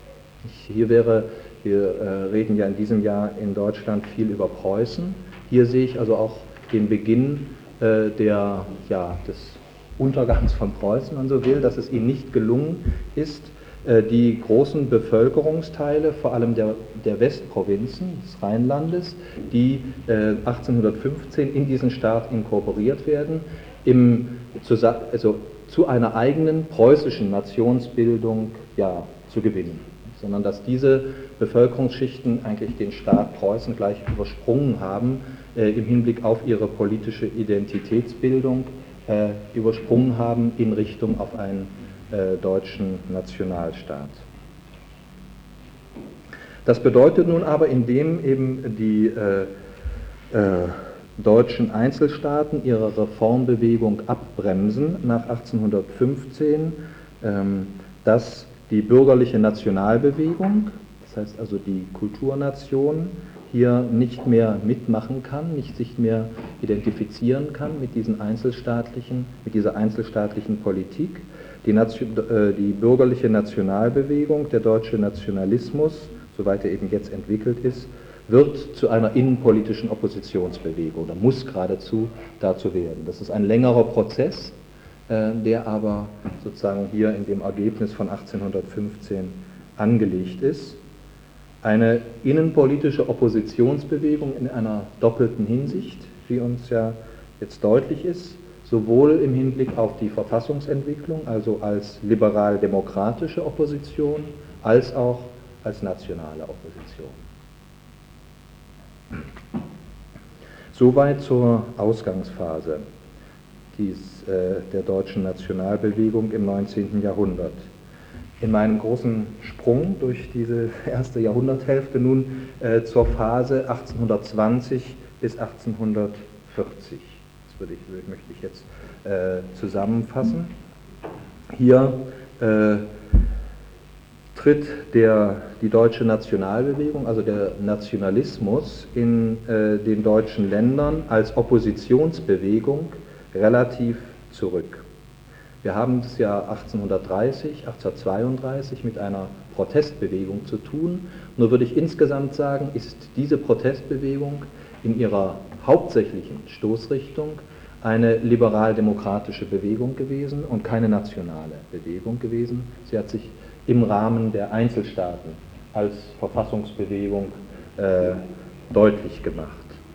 Hier wäre, wir äh, reden ja in diesem Jahr in Deutschland viel über Preußen. Hier sehe ich also auch den Beginn äh, der, ja, des Untergangs von Preußen, wenn man so will, dass es ihnen nicht gelungen ist, äh, die großen Bevölkerungsteile, vor allem der, der Westprovinzen des Rheinlandes, die äh, achtzehnhundertfünfzehn in diesen Staat inkorporiert werden, im, also zu einer eigenen preußischen Nationsbildung ja, zu gewinnen, sondern dass diese Bevölkerungsschichten eigentlich den Staat Preußen gleich übersprungen haben äh, im Hinblick auf ihre politische Identitätsbildung, äh, übersprungen haben in Richtung auf einen äh, deutschen Nationalstaat. Das bedeutet nun aber, indem eben die äh, äh, deutschen Einzelstaaten ihre Reformbewegung abbremsen nach achtzehnhundertfünfzehn, ähm, dass die bürgerliche Nationalbewegung, das heißt also die Kulturnation, hier nicht mehr mitmachen kann, nicht sich mehr identifizieren kann mit diesen einzelstaatlichen, mit dieser einzelstaatlichen Politik. Die, Nation, äh, die bürgerliche Nationalbewegung, der deutsche Nationalismus, soweit er eben jetzt entwickelt ist, wird zu einer innenpolitischen Oppositionsbewegung oder muss geradezu dazu werden. Das ist ein längerer Prozess, äh, der aber sozusagen hier in dem Ergebnis von achtzehnhundertfünfzehn angelegt ist. Eine innenpolitische Oppositionsbewegung in einer doppelten Hinsicht, wie uns ja jetzt deutlich ist, sowohl im Hinblick auf die Verfassungsentwicklung, also als liberal-demokratische Opposition, als auch als nationale Opposition. Soweit zur Ausgangsphase dies, äh, der deutschen Nationalbewegung im neunzehnten Jahrhundert. In meinem großen Sprung durch diese erste Jahrhunderthälfte nun äh, zur Phase achtzehnhundertzwanzig bis achtzehnhundertvierzig. Das würde ich, möchte ich jetzt äh, zusammenfassen. Hier äh, tritt der, die deutsche Nationalbewegung, also der Nationalismus in äh, den deutschen Ländern als Oppositionsbewegung relativ zurück. Wir haben das Jahr achtzehnhundertdreißig, achtzehnhundertzweiunddreißig mit einer Protestbewegung zu tun. Nur würde ich insgesamt sagen, ist diese Protestbewegung in ihrer hauptsächlichen Stoßrichtung eine liberal-demokratische Bewegung gewesen und keine nationale Bewegung gewesen. Sie hat sich im Rahmen der Einzelstaaten als Verfassungsbewegung äh, deutlich gemacht.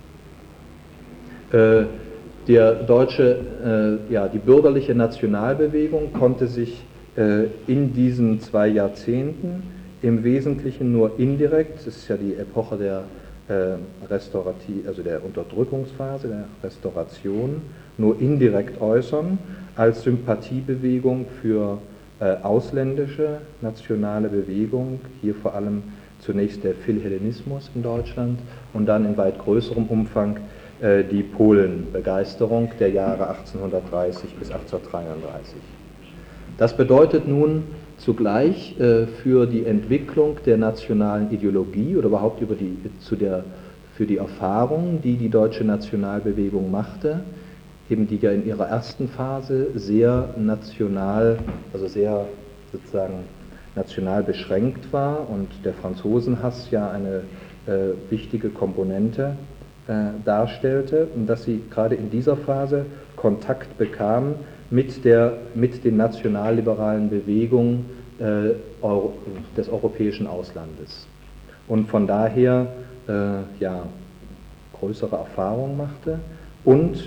Äh, der deutsche, äh, ja, die bürgerliche Nationalbewegung konnte sich äh, in diesen zwei Jahrzehnten im Wesentlichen nur indirekt, das ist ja die Epoche der äh, Restaurativ, also der Unterdrückungsphase, der Restauration, nur indirekt äußern als Sympathiebewegung für Äh, ausländische nationale Bewegung, hier vor allem zunächst der Philhellenismus in Deutschland und dann in weit größerem Umfang äh, die Polenbegeisterung der Jahre achtzehnhundertdreißig bis achtzehnhundertdreiunddreißig. Das bedeutet nun zugleich äh, für die Entwicklung der nationalen Ideologie oder überhaupt über die, zu der, für die Erfahrungen, die die deutsche Nationalbewegung machte, eben die ja in ihrer ersten Phase sehr national, also sehr sozusagen national beschränkt war und der Franzosenhass ja eine äh, wichtige Komponente äh, darstellte, und dass sie gerade in dieser Phase Kontakt bekam mit, der, mit den nationalliberalen Bewegungen äh, Euro, des europäischen Auslandes und von daher äh, ja, größere Erfahrungen machte und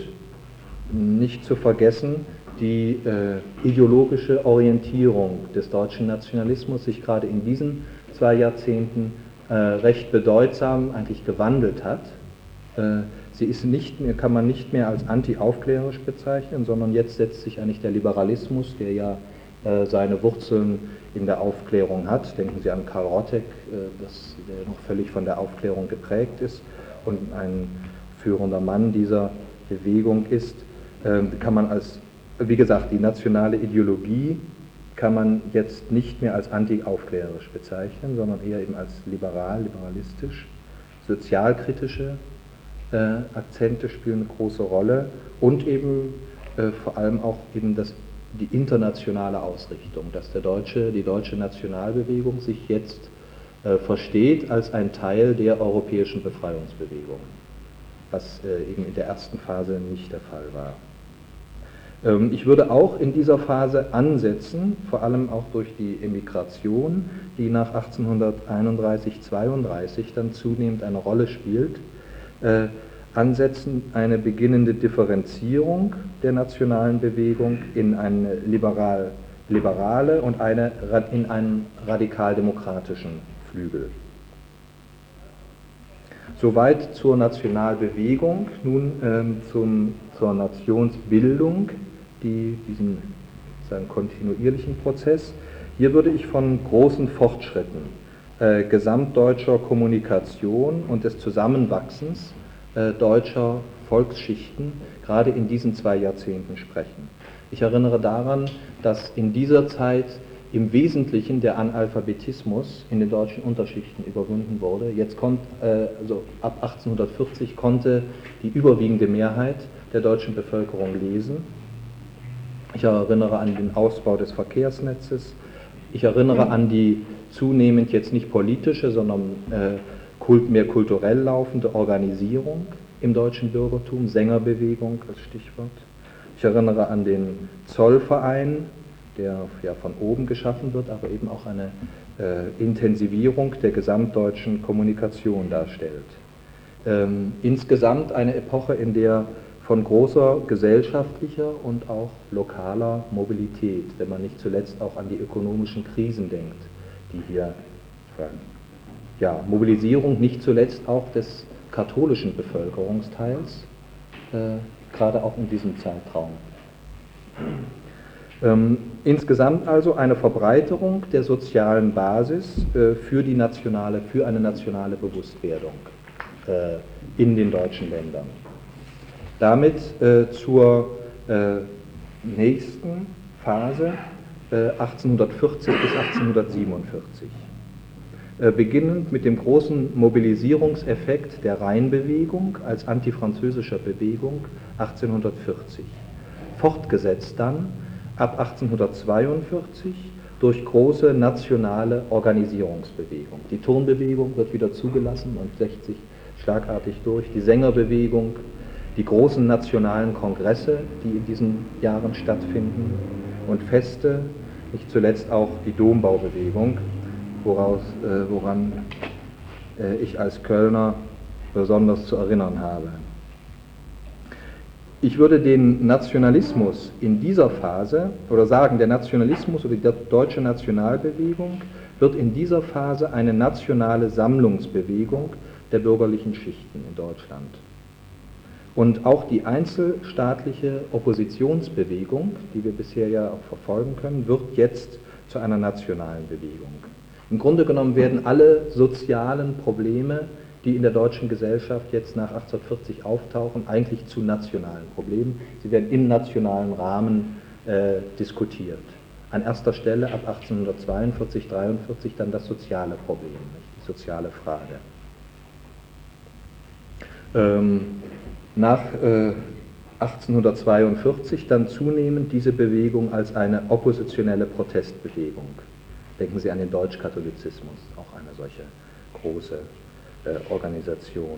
nicht zu vergessen, die äh, ideologische Orientierung des deutschen Nationalismus sich gerade in diesen zwei Jahrzehnten äh, recht bedeutsam eigentlich gewandelt hat. Äh, sie ist nicht mehr, kann man nicht mehr als anti-aufklärisch bezeichnen, sondern jetzt setzt sich eigentlich der Liberalismus, der ja äh, seine Wurzeln in der Aufklärung hat. Denken Sie an Karl Rotteck, äh, das, der noch völlig von der Aufklärung geprägt ist und ein führender Mann dieser Bewegung ist. Kann man als, wie gesagt, die nationale Ideologie kann man jetzt nicht mehr als anti-aufklärerisch bezeichnen, sondern eher eben als liberal, liberalistisch. Sozialkritische äh, Akzente spielen eine große Rolle und eben äh, vor allem auch eben das, die internationale Ausrichtung, dass der deutsche, die deutsche Nationalbewegung sich jetzt äh, versteht als ein Teil der europäischen Befreiungsbewegung, was äh, eben in der ersten Phase nicht der Fall war. Ähm, ich würde auch in dieser Phase ansetzen, vor allem auch durch die Emigration, die nach achtzehnhunderteinunddreißig zweiunddreißig dann zunehmend eine Rolle spielt, äh, ansetzen eine beginnende Differenzierung der nationalen Bewegung in eine liberal, liberale und eine, in einen radikal-demokratischen Flügel. Soweit zur Nationalbewegung, nun ähm, zum, zur Nationsbildung, die, diesen sozusagen kontinuierlichen Prozess. Hier würde ich von großen Fortschritten äh, gesamtdeutscher Kommunikation und des Zusammenwachsens äh, deutscher Volksschichten gerade in diesen zwei Jahrzehnten sprechen. Ich erinnere daran, dass in dieser Zeit im Wesentlichen der Analphabetismus in den deutschen Unterschichten überwunden wurde. Jetzt kommt, äh, also ab achtzehnhundertvierzig konnte die überwiegende Mehrheit der deutschen Bevölkerung lesen. Ich erinnere an den Ausbau des Verkehrsnetzes. Ich erinnere an die zunehmend jetzt nicht politische, sondern äh, kult, mehr kulturell laufende Organisierung im deutschen Bürgertum, Sängerbewegung als Stichwort. Ich erinnere an den Zollverein, der ja von oben geschaffen wird, aber eben auch eine äh, Intensivierung der gesamtdeutschen Kommunikation darstellt. Ähm, insgesamt eine Epoche, in der von großer gesellschaftlicher und auch lokaler Mobilität, wenn man nicht zuletzt auch an die ökonomischen Krisen denkt, die hier ja, Mobilisierung nicht zuletzt auch des katholischen Bevölkerungsteils, äh, gerade auch in diesem Zeitraum. Ähm, insgesamt also eine Verbreiterung der sozialen Basis äh, für die nationale, für eine nationale Bewusstwerdung äh, in den deutschen Ländern. Damit äh, zur äh, nächsten Phase äh, achtzehnhundertvierzig bis achtzehnhundertsiebenundvierzig. Äh, beginnend mit dem großen Mobilisierungseffekt der Rheinbewegung als antifranzösischer Bewegung achtzehnhundertvierzig. Fortgesetzt dann ab achtzehnhundertzweiundvierzig durch große nationale Organisierungsbewegung. Die Turnbewegung wird wieder zugelassen und setzt sich schlagartig durch. Die Sängerbewegung, die großen nationalen Kongresse, die in diesen Jahren stattfinden, und Feste, nicht zuletzt auch die Dombaubewegung, woraus, äh, woran äh, ich als Kölner besonders zu erinnern habe. Ich würde den Nationalismus in dieser Phase, oder sagen, der Nationalismus oder die deutsche Nationalbewegung wird in dieser Phase eine nationale Sammlungsbewegung der bürgerlichen Schichten in Deutschland. Und auch die einzelstaatliche Oppositionsbewegung, die wir bisher ja auch verfolgen können, wird jetzt zu einer nationalen Bewegung. Im Grunde genommen werden alle sozialen Probleme, die in der deutschen Gesellschaft jetzt nach achtzehnhundertvierzig auftauchen, eigentlich zu nationalen Problemen. Sie werden im nationalen Rahmen äh, diskutiert. An erster Stelle ab achtzehnhundertzweiundvierzig, dreiundvierzig dann das soziale Problem, die soziale Frage. Ähm, nach äh, achtzehnhundertzweiundvierzig dann zunehmend diese Bewegung als eine oppositionelle Protestbewegung. Denken Sie an den Deutschkatholizismus, auch eine solche große äh, Organisation.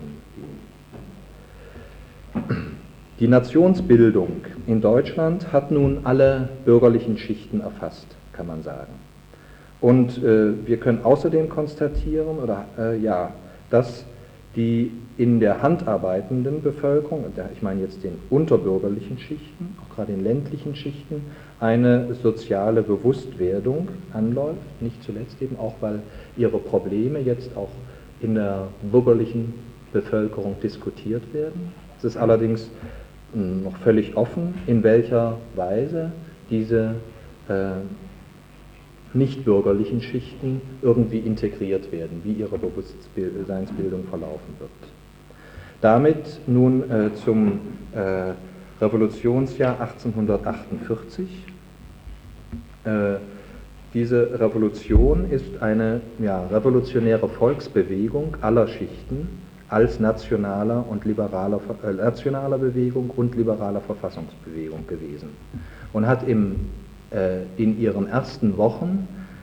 Die Nationsbildung in Deutschland hat nun alle bürgerlichen Schichten erfasst, kann man sagen. Und äh, wir können außerdem konstatieren, oder äh, ja, dass die in der handarbeitenden Bevölkerung, ich meine jetzt den unterbürgerlichen Schichten, auch gerade in ländlichen Schichten, eine soziale Bewusstwerdung anläuft, nicht zuletzt eben auch, weil ihre Probleme jetzt auch in der bürgerlichen Bevölkerung diskutiert werden. Es ist allerdings noch völlig offen, in welcher Weise diese äh, nicht-bürgerlichen Schichten irgendwie integriert werden, wie ihre Bewusstseinsbildung verlaufen wird. Damit nun äh, zum äh, Revolutionsjahr achtzehnhundertachtundvierzig. Äh, diese Revolution ist eine ja, revolutionäre Volksbewegung aller Schichten als nationaler und liberaler, äh, nationaler Bewegung und liberaler Verfassungsbewegung gewesen und hat im, äh, in ihren ersten Wochen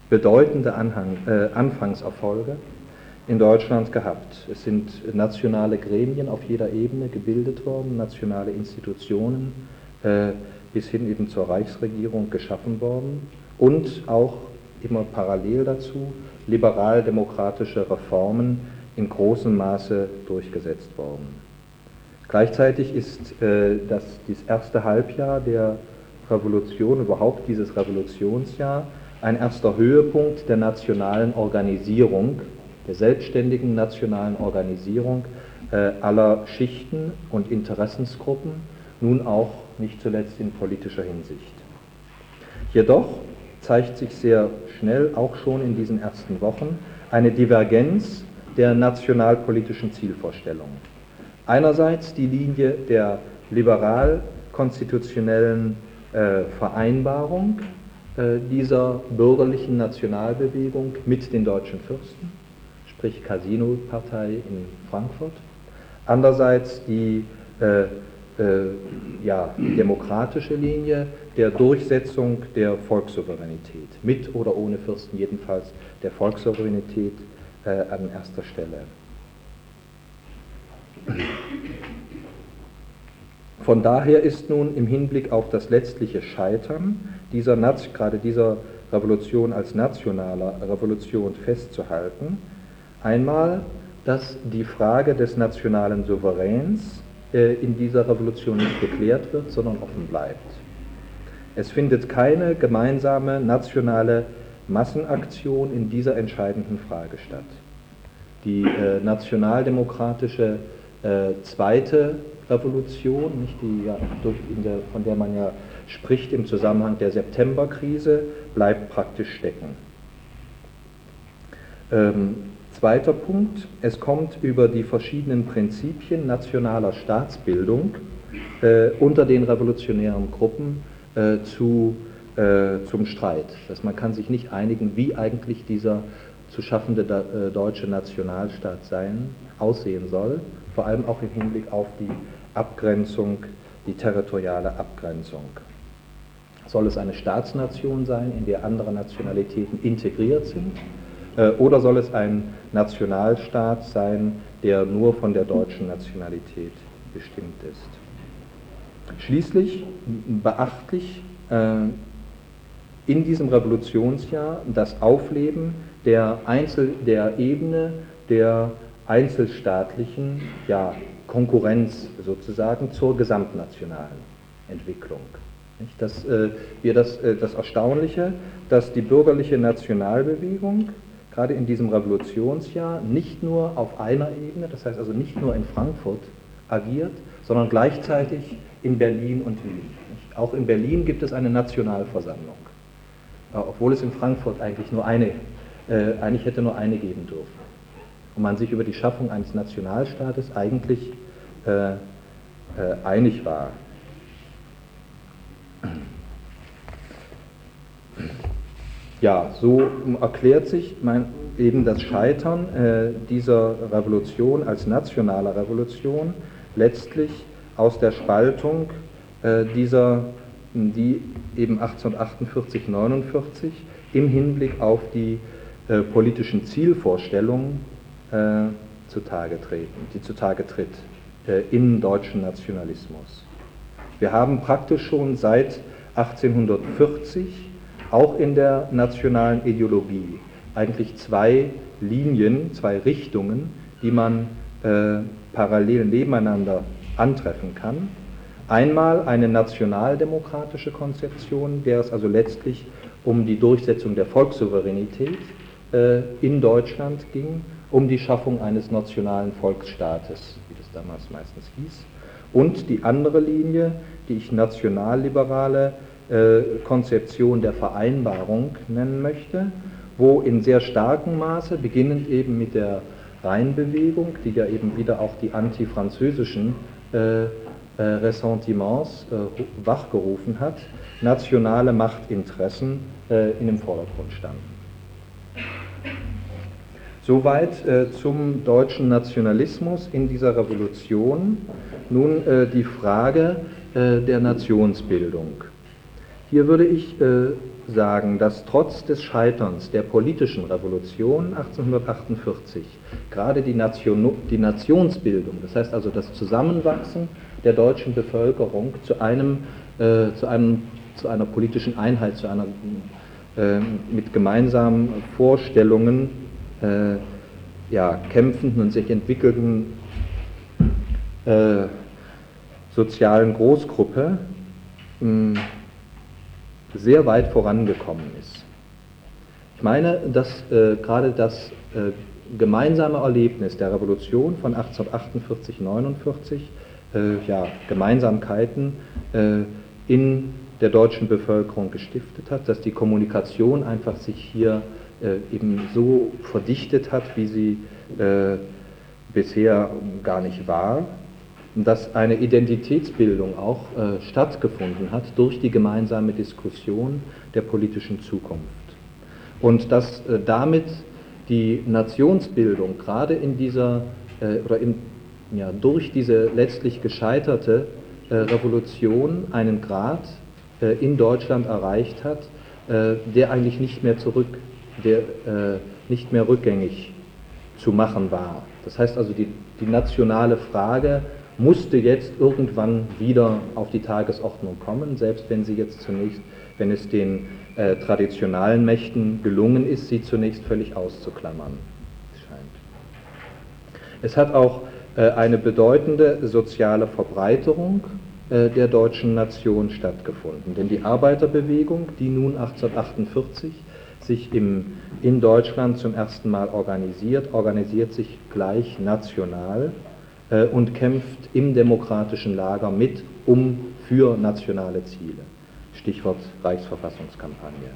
bedeutende Anhang, äh, Anfangserfolge in Deutschland gehabt. Es sind nationale Gremien auf jeder Ebene gebildet worden, nationale Institutionen äh, bis hin eben zur Reichsregierung geschaffen worden und auch immer parallel dazu liberal-demokratische Reformen in großem Maße durchgesetzt worden. Gleichzeitig ist äh, das, das erste Halbjahr der Revolution, überhaupt dieses Revolutionsjahr, ein erster Höhepunkt der nationalen Organisierung, der selbstständigen nationalen Organisierung äh, aller Schichten und Interessensgruppen, nun auch nicht zuletzt in politischer Hinsicht. Jedoch zeigt sich sehr schnell, auch schon in diesen ersten Wochen, eine Divergenz der nationalpolitischen Zielvorstellungen. Einerseits die Linie der liberal-konstitutionellen äh, Vereinbarung äh, dieser bürgerlichen Nationalbewegung mit den deutschen Fürsten, sprich Casino-Partei in Frankfurt. Andererseits die äh, äh, ja, demokratische Linie der Durchsetzung der Volkssouveränität, mit oder ohne Fürsten, jedenfalls der Volkssouveränität äh, an erster Stelle. Von daher ist nun im Hinblick auf das letztliche Scheitern dieser, gerade dieser Revolution als nationaler Revolution festzuhalten, einmal, dass die Frage des nationalen Souveräns äh, in dieser Revolution nicht geklärt wird, sondern offen bleibt. Es findet keine gemeinsame nationale Massenaktion in dieser entscheidenden Frage statt. Die äh, nationaldemokratische äh, zweite Revolution, nicht die, ja, durch, in der, von der man ja spricht im Zusammenhang der Septemberkrise, bleibt praktisch stecken. Ähm, zweiter Punkt, es kommt über die verschiedenen Prinzipien nationaler Staatsbildung äh, unter den revolutionären Gruppen äh, zu, äh, zum Streit. Das man kann sich nicht einigen, wie eigentlich dieser zu schaffende äh, deutsche Nationalstaat sein, aussehen soll, vor allem auch im Hinblick auf die Abgrenzung, die territoriale Abgrenzung. Soll es eine Staatsnation sein, in der andere Nationalitäten integriert sind, äh, oder soll es ein Nationalstaat sein, der nur von der deutschen Nationalität bestimmt ist? Schließlich beachtlich äh, in diesem Revolutionsjahr das Aufleben der, Einzel der Ebene der einzelstaatlichen ja, Konkurrenz sozusagen zur gesamtnationalen Entwicklung. Das, äh, wir das, äh, das Erstaunliche, dass die bürgerliche Nationalbewegung gerade in diesem Revolutionsjahr nicht nur auf einer Ebene, das heißt also nicht nur in Frankfurt agiert, sondern gleichzeitig in Berlin und Wien. Nicht? Auch in Berlin gibt es eine Nationalversammlung, äh, obwohl es in Frankfurt eigentlich nur eine, äh, eigentlich hätte nur eine geben dürfen. Und man sich über die Schaffung eines Nationalstaates eigentlich äh, äh, einig war. Ja, so erklärt sich mein, eben das Scheitern äh, dieser Revolution als nationaler Revolution letztlich aus der Spaltung äh, dieser, die eben achtzehnhundertachtundvierzig neunundvierzig im Hinblick auf die äh, politischen Zielvorstellungen äh, zutage treten, die zutage tritt äh, im deutschen Nationalismus. Wir haben praktisch schon seit achtzehnhundertvierzig auch in der nationalen Ideologie eigentlich zwei Linien, zwei Richtungen, die man äh, parallel nebeneinander antreffen kann. Einmal eine nationaldemokratische Konzeption, der es also letztlich um die Durchsetzung der Volkssouveränität äh, in Deutschland ging, um die Schaffung eines nationalen Volksstaates, wie das damals meistens hieß. Und die andere Linie, die ich nationalliberale äh, Konzeption der Vereinbarung nennen möchte, wo in sehr starkem Maße, beginnend eben mit der Rheinbewegung, die ja eben wieder auch die antifranzösischen äh, äh, Ressentiments äh, wachgerufen hat, nationale Machtinteressen äh, in den Vordergrund standen. Soweit äh, zum deutschen Nationalismus in dieser Revolution. Nun äh, die Frage äh, der Nationsbildung. Hier würde ich äh, sagen, dass trotz des Scheiterns der politischen Revolution achtzehnhundertachtundvierzig gerade die, Nation, die Nationsbildung, das heißt also das Zusammenwachsen der deutschen Bevölkerung zu, einem, äh, zu, einem, zu einer politischen Einheit, zu einer äh, mit gemeinsamen Vorstellungen äh, ja, kämpfenden und sich entwickelnden äh, sozialen Großgruppe mh, sehr weit vorangekommen ist. Ich meine, dass äh, gerade das äh, gemeinsame Erlebnis der Revolution von achtzehnhundertachtundvierzig neunundvierzig äh, ja, Gemeinsamkeiten äh, in der deutschen Bevölkerung gestiftet hat, dass die Kommunikation einfach sich hier äh, eben so verdichtet hat, wie sie äh, bisher gar nicht war, dass eine Identitätsbildung auch äh, stattgefunden hat durch die gemeinsame Diskussion der politischen Zukunft. Und dass äh, damit die Nationsbildung gerade in dieser, äh, oder im, ja, durch diese letztlich gescheiterte äh, Revolution einen Grad äh, in Deutschland erreicht hat, äh, der eigentlich nicht mehr zurück, der äh, nicht mehr rückgängig zu machen war. Das heißt also, die, die nationale Frage musste jetzt irgendwann wieder auf die Tagesordnung kommen, selbst wenn sie jetzt zunächst, wenn es den äh, traditionellen Mächten gelungen ist, sie zunächst völlig auszuklammern, scheint. Es hat auch äh, eine bedeutende soziale Verbreiterung äh, der deutschen Nation stattgefunden, denn die Arbeiterbewegung, die nun achtzehnhundertachtundvierzig sich im, in Deutschland zum ersten Mal organisiert, organisiert sich gleich national und kämpft im demokratischen Lager mit, um für nationale Ziele. Stichwort Reichsverfassungskampagne.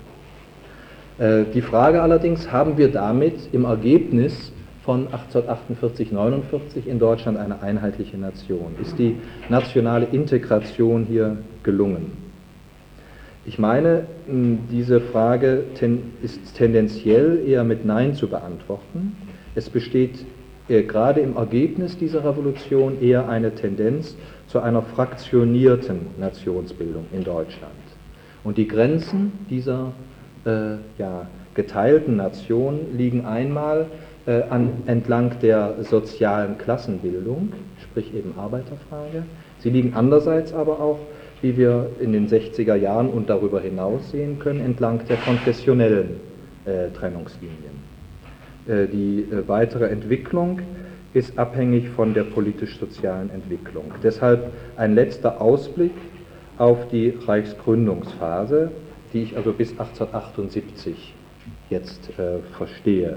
Die Frage allerdings, haben wir damit im Ergebnis von achtzehnhundertachtundvierzig neunundvierzig in Deutschland eine einheitliche Nation? Ist die nationale Integration hier gelungen? Ich meine, diese Frage ist tendenziell eher mit Nein zu beantworten. Es besteht Äh, gerade im Ergebnis dieser Revolution eher eine Tendenz zu einer fraktionierten Nationsbildung in Deutschland. Und die Grenzen dieser äh, ja, geteilten Nation liegen einmal äh, an, entlang der sozialen Klassenbildung, sprich eben Arbeiterfrage. Sie liegen andererseits aber auch, wie wir in den sechziger Jahren und darüber hinaus sehen können, entlang der konfessionellen äh, Trennungslinien. Die weitere Entwicklung ist abhängig von der politisch-sozialen Entwicklung. Deshalb ein letzter Ausblick auf die Reichsgründungsphase, die ich also bis achtzehnhundertachtundsiebzig jetzt äh, verstehe.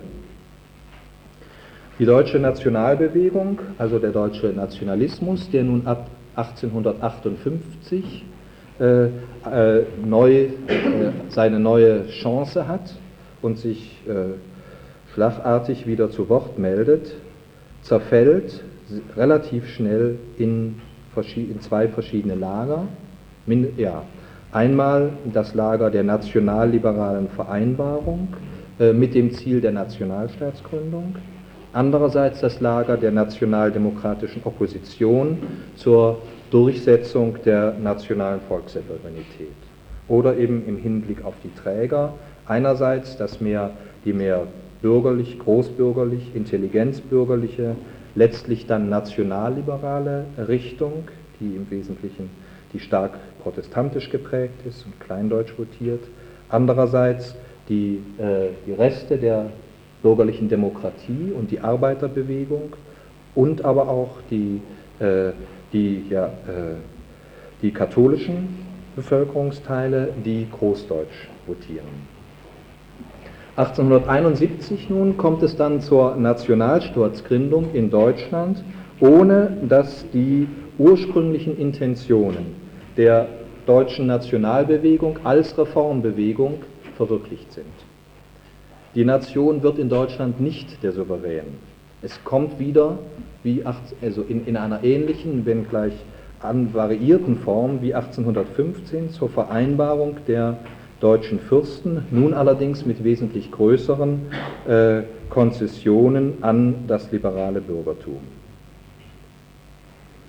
Die deutsche Nationalbewegung, also der deutsche Nationalismus, der nun ab achtzehnhundertachtundfünfzig äh, äh, neu, äh, seine neue Chance hat und sich äh, schlagartig wieder zu Wort meldet, zerfällt relativ schnell in, in zwei verschiedene Lager. Ja, einmal das Lager der nationalliberalen Vereinbarung äh, mit dem Ziel der Nationalstaatsgründung, andererseits das Lager der nationaldemokratischen Opposition zur Durchsetzung der nationalen Volkssouveränität. Oder eben im Hinblick auf die Träger, einerseits das mehr, die mehr bürgerlich, großbürgerlich, intelligenzbürgerliche, letztlich dann nationalliberale Richtung, die im Wesentlichen die stark protestantisch geprägt ist und kleindeutsch votiert. Andererseits die, äh, die Reste der bürgerlichen Demokratie und die Arbeiterbewegung und aber auch die, äh, die, ja, äh, die katholischen Bevölkerungsteile, die großdeutsch votieren. achtzehnhunderteinundsiebzig nun kommt es dann zur Nationalstaatsgründung in Deutschland, ohne dass die ursprünglichen Intentionen der deutschen Nationalbewegung als Reformbewegung verwirklicht sind. Die Nation wird in Deutschland nicht der Souverän. Es kommt wieder, wie also in, in einer ähnlichen, wenngleich an variierten Form wie achtzehnhundertfünfzehn zur Vereinbarung der deutschen Fürsten, nun allerdings mit wesentlich größeren äh, Konzessionen an das liberale Bürgertum.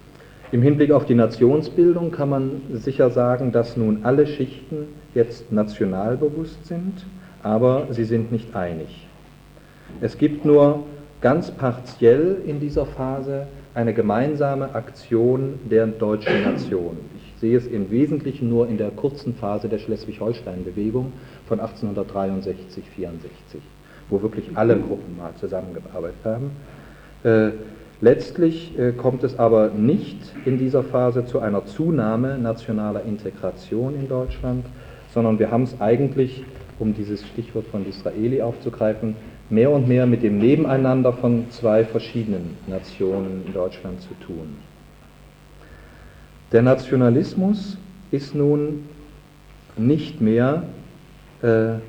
Im Hinblick auf die Nationsbildung kann man sicher sagen, dass nun alle Schichten jetzt nationalbewusst sind, aber sie sind nicht einig. Es gibt nur ganz partiell in dieser Phase eine gemeinsame Aktion der deutschen Nation. Ich sehe es im Wesentlichen nur in der kurzen Phase der Schleswig-Holstein-Bewegung von achtzehnhundertdreiundsechzig vierundsechzig, wo wirklich alle Gruppen mal zusammengearbeitet haben. Äh, letztlich äh, kommt es aber nicht in dieser Phase zu einer Zunahme nationaler Integration in Deutschland, sondern wir haben es eigentlich, um dieses Stichwort von Disraeli aufzugreifen, mehr und mehr mit dem Nebeneinander von zwei verschiedenen Nationen in Deutschland zu tun. Der Nationalismus ist nun nicht mehr äh,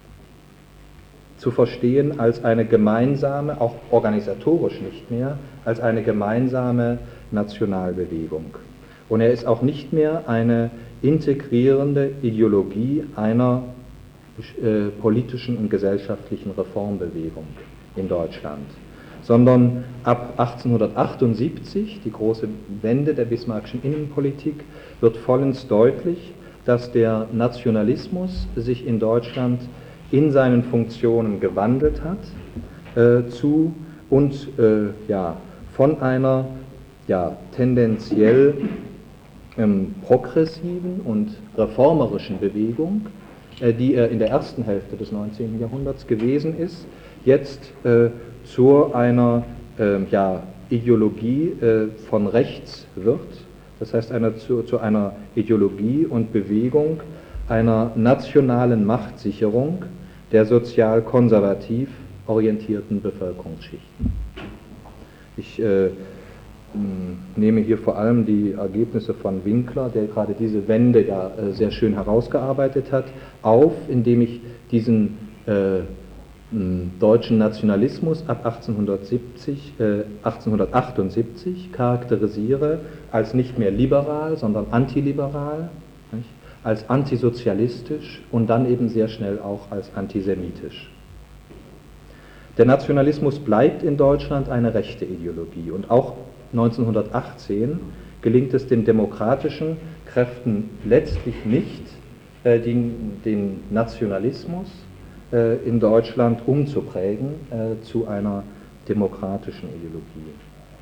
zu verstehen als eine gemeinsame, auch organisatorisch nicht mehr, als eine gemeinsame Nationalbewegung. Und er ist auch nicht mehr eine integrierende Ideologie einer äh, politischen und gesellschaftlichen Reformbewegung in Deutschland, sondern ab achtzehnhundertachtundsiebzig, die große Wende der bismarckschen Innenpolitik, wird vollends deutlich, dass der Nationalismus sich in Deutschland in seinen Funktionen gewandelt hat äh, zu und äh, ja, von einer ja, tendenziell ähm, progressiven und reformerischen Bewegung, äh, die er in der ersten Hälfte des neunzehnten Jahrhunderts gewesen ist, jetzt äh, zu einer äh, ja, Ideologie äh, von rechts wird, das heißt einer, zu, zu einer Ideologie und Bewegung einer nationalen Machtsicherung der sozial-konservativ orientierten Bevölkerungsschichten. Ich äh, nehme hier vor allem die Ergebnisse von Winkler, der gerade diese Wende ja äh, sehr schön herausgearbeitet hat, auf, indem ich diesen äh, deutschen Nationalismus ab achtzehnhundertsiebzig, äh, achtzehnhundertachtundsiebzig charakterisiere als nicht mehr liberal, sondern antiliberal, nicht? Als antisozialistisch und dann eben sehr schnell auch als antisemitisch. Der Nationalismus bleibt in Deutschland eine rechte Ideologie und auch neunzehnhundertachtzehn gelingt es den demokratischen Kräften letztlich nicht, äh, den, den Nationalismus äh, in Deutschland umzuprägen äh, zu einer demokratischen Ideologie.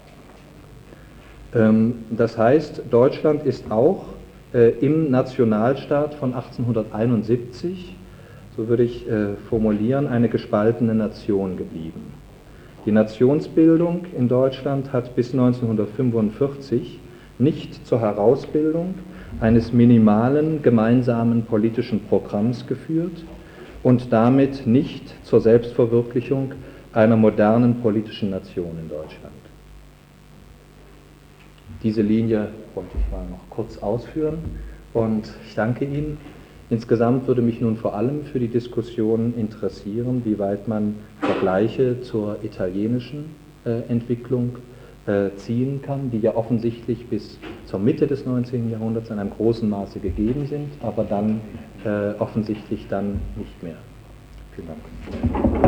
Ähm, das heißt, Deutschland ist auch äh, im Nationalstaat von achtzehnhunderteinundsiebzig, so würde ich äh, formulieren, eine gespaltene Nation geblieben. Die Nationsbildung in Deutschland hat bis neunzehnhundertfünfundvierzig nicht zur Herausbildung eines minimalen gemeinsamen politischen Programms geführt und damit nicht zur Selbstverwirklichung einer modernen politischen Nation in Deutschland. Diese Linie wollte ich mal noch kurz ausführen und ich danke Ihnen. Insgesamt würde mich nun vor allem für die Diskussion interessieren, wie weit man Vergleiche zur italienischen äh, Entwicklung äh, ziehen kann, die ja offensichtlich bis zur Mitte des neunzehnten Jahrhunderts in einem großen Maße gegeben sind, aber dann äh, offensichtlich dann nicht mehr. Vielen Dank.